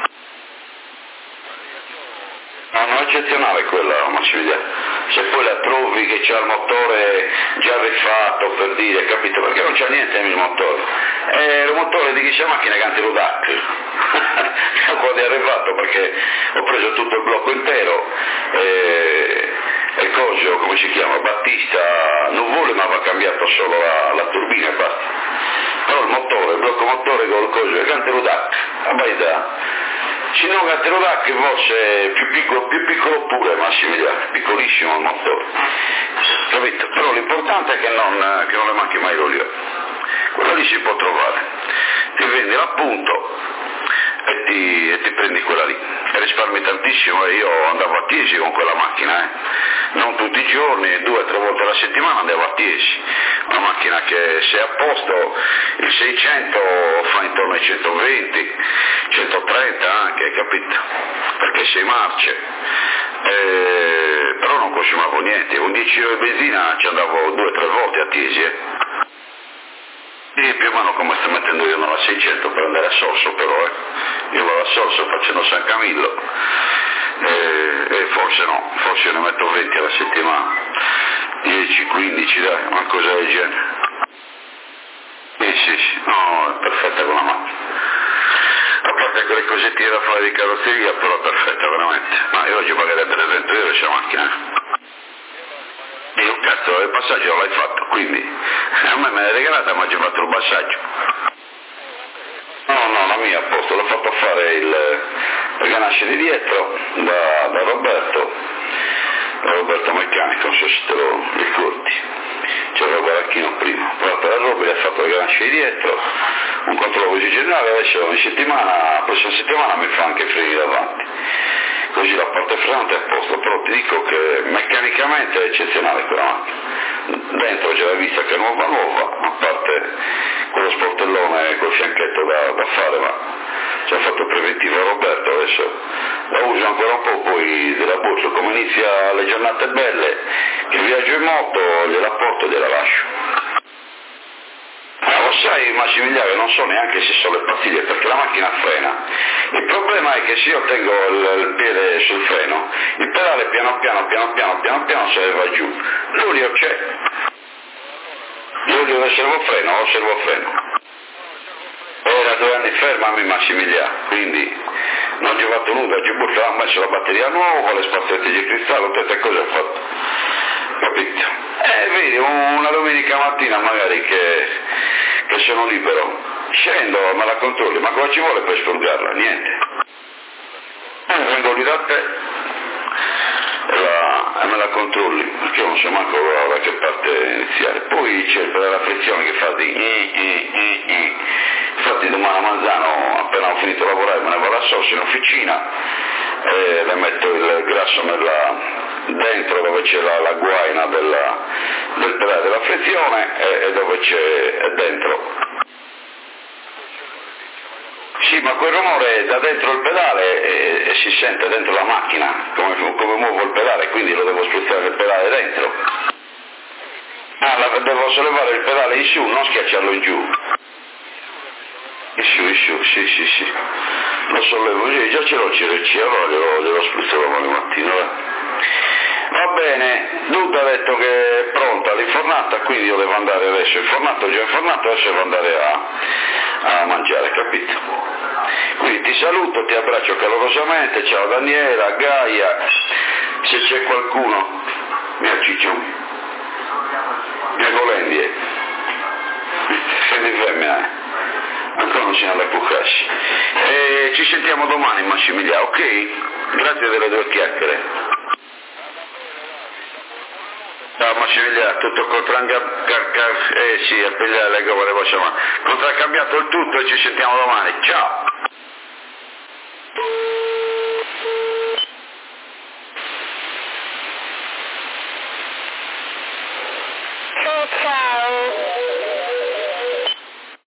No, non è eccezionale quella Massimiliano. Se poi la trovi che c'ha il motore già rifatto per dire, capito? Perché non c'è niente nel motore. È il motore di chi c'è macchina che antirodac. Quando è arrivato perché ho preso tutto il blocco intero e, e coso, come si chiama? Battista Nuvole, ma aveva cambiato solo la, la turbina e basta. Però il motore, il blocco motore col coso è antirodac, a baità. Se non Gatterodac che fosse più piccolo, più piccolo pure Massimiliano, piccolissimo il motore, capito? Però l'importante è che non, che non le manchi mai l'olio, quello lì si può trovare, ti vendi l'appunto e ti, e ti prendi quella lì, e risparmi tantissimo, e io andavo a Tiesi con quella macchina, eh? Non tutti i giorni, due o tre volte alla settimana andavo a Tiesi, una macchina che se a posto il seicento fa intorno ai centoventi, centotrenta anche, capito? Perché sei marce, eh, però non consumavo niente, con dieci euro di benzina ci andavo due o tre volte a Tiesi, eh? E più o meno come sto mettendo io nella seicento per andare a Sorso però, eh? Io vado a Sorso facendo San Camillo, e, e forse no, forse ne metto venti alla settimana, dieci quindici dai, una cosa del genere. Sì, sì, sì, no, è perfetta con la macchina. A parte quelle cosettine da fare di carrozzeria, però è perfetta veramente. Ma io oggi pagherei trecento euro questa macchina. Io cazzo, il passaggio l'hai fatto, quindi a me me l'hai regalata ma ci ho fatto il passaggio. No, no, la mia a posto, l'ho fatto fare il, il ganasce di dietro da, da Roberto, da Roberto Meccanico, non so se te lo ricordi. C'era il baracchino prima, però per la roba gli ha fatto il ganasce di dietro, un controllo così generale, adesso ogni settimana, la prossima settimana mi fa anche freni davanti. Così la parte frenante è a posto, però ti dico che meccanicamente è eccezionale quella macchina. Dentro c'è la vista che è nuova nuova, a parte quello sportellone col fianchetto da, da fare, ma ci ha fatto preventivo Roberto, adesso la uso ancora un po', poi della borsa, come inizia le giornate belle, che viaggio in moto, gliela porto e gliela lascio. Ma lo sai Massimiliano, non so neanche se sono le pastiglie perché la macchina frena. Il problema è che se io tengo il, il piede sul freno, il pedale piano piano piano piano piano piano se ne va giù. L'olio c'è. L'olio del servofreno o servofreno. Era due anni fermami Massimiliano, quindi non ci ho fatto nulla, ci ho messo la batteria nuova, le spazzette di cristallo, tutte queste cose ho fatto. Capito? Eh, vedi, una domenica mattina magari che, che sono libero, scendo, me la controlli, ma cosa ci vuole per spurgarla? Niente. Eh, vengo lì da te e, la, e me la controlli, perché io non so manco da che parte iniziare. Poi c'è la frizione che fa di i, i, i, i. Infatti domani a Manzano, appena ho finito di lavorare, me ne vado a Sorso in officina e le metto il grasso nella, dentro dove c'è la, la guaina della, del pedale della frizione e, e dove c'è dentro. Sì, ma quel rumore è da dentro il pedale e, e si sente dentro la macchina, come, come muovo il pedale, quindi lo devo spostare il pedale dentro. Ah, la, devo sollevare il pedale in su, non schiacciarlo in giù. In su, in su, sì, sì, sì. Lo sollevo, sì, già ce l'ho il C R C, allora glielo, glielo spruzzerò domani mattina, va. Va bene, Duda ha detto che è pronta l'infornata, quindi io devo andare adesso, infornato, già informato, adesso devo andare a, a mangiare, capito? Quindi ti saluto, ti abbraccio calorosamente, ciao Daniela, Gaia, se c'è qualcuno, mia Ciccio, mia Golendie, sei di femmina, eh? Ancora non si alla Pucassi. E ci sentiamo domani Massimiliano, ok? Grazie delle due chiacchiere. Ciao Massimiliano, tutto contraccambiato, eh sì, a pigliare le gomore, contraccambiato il tutto e ci sentiamo domani, ciao!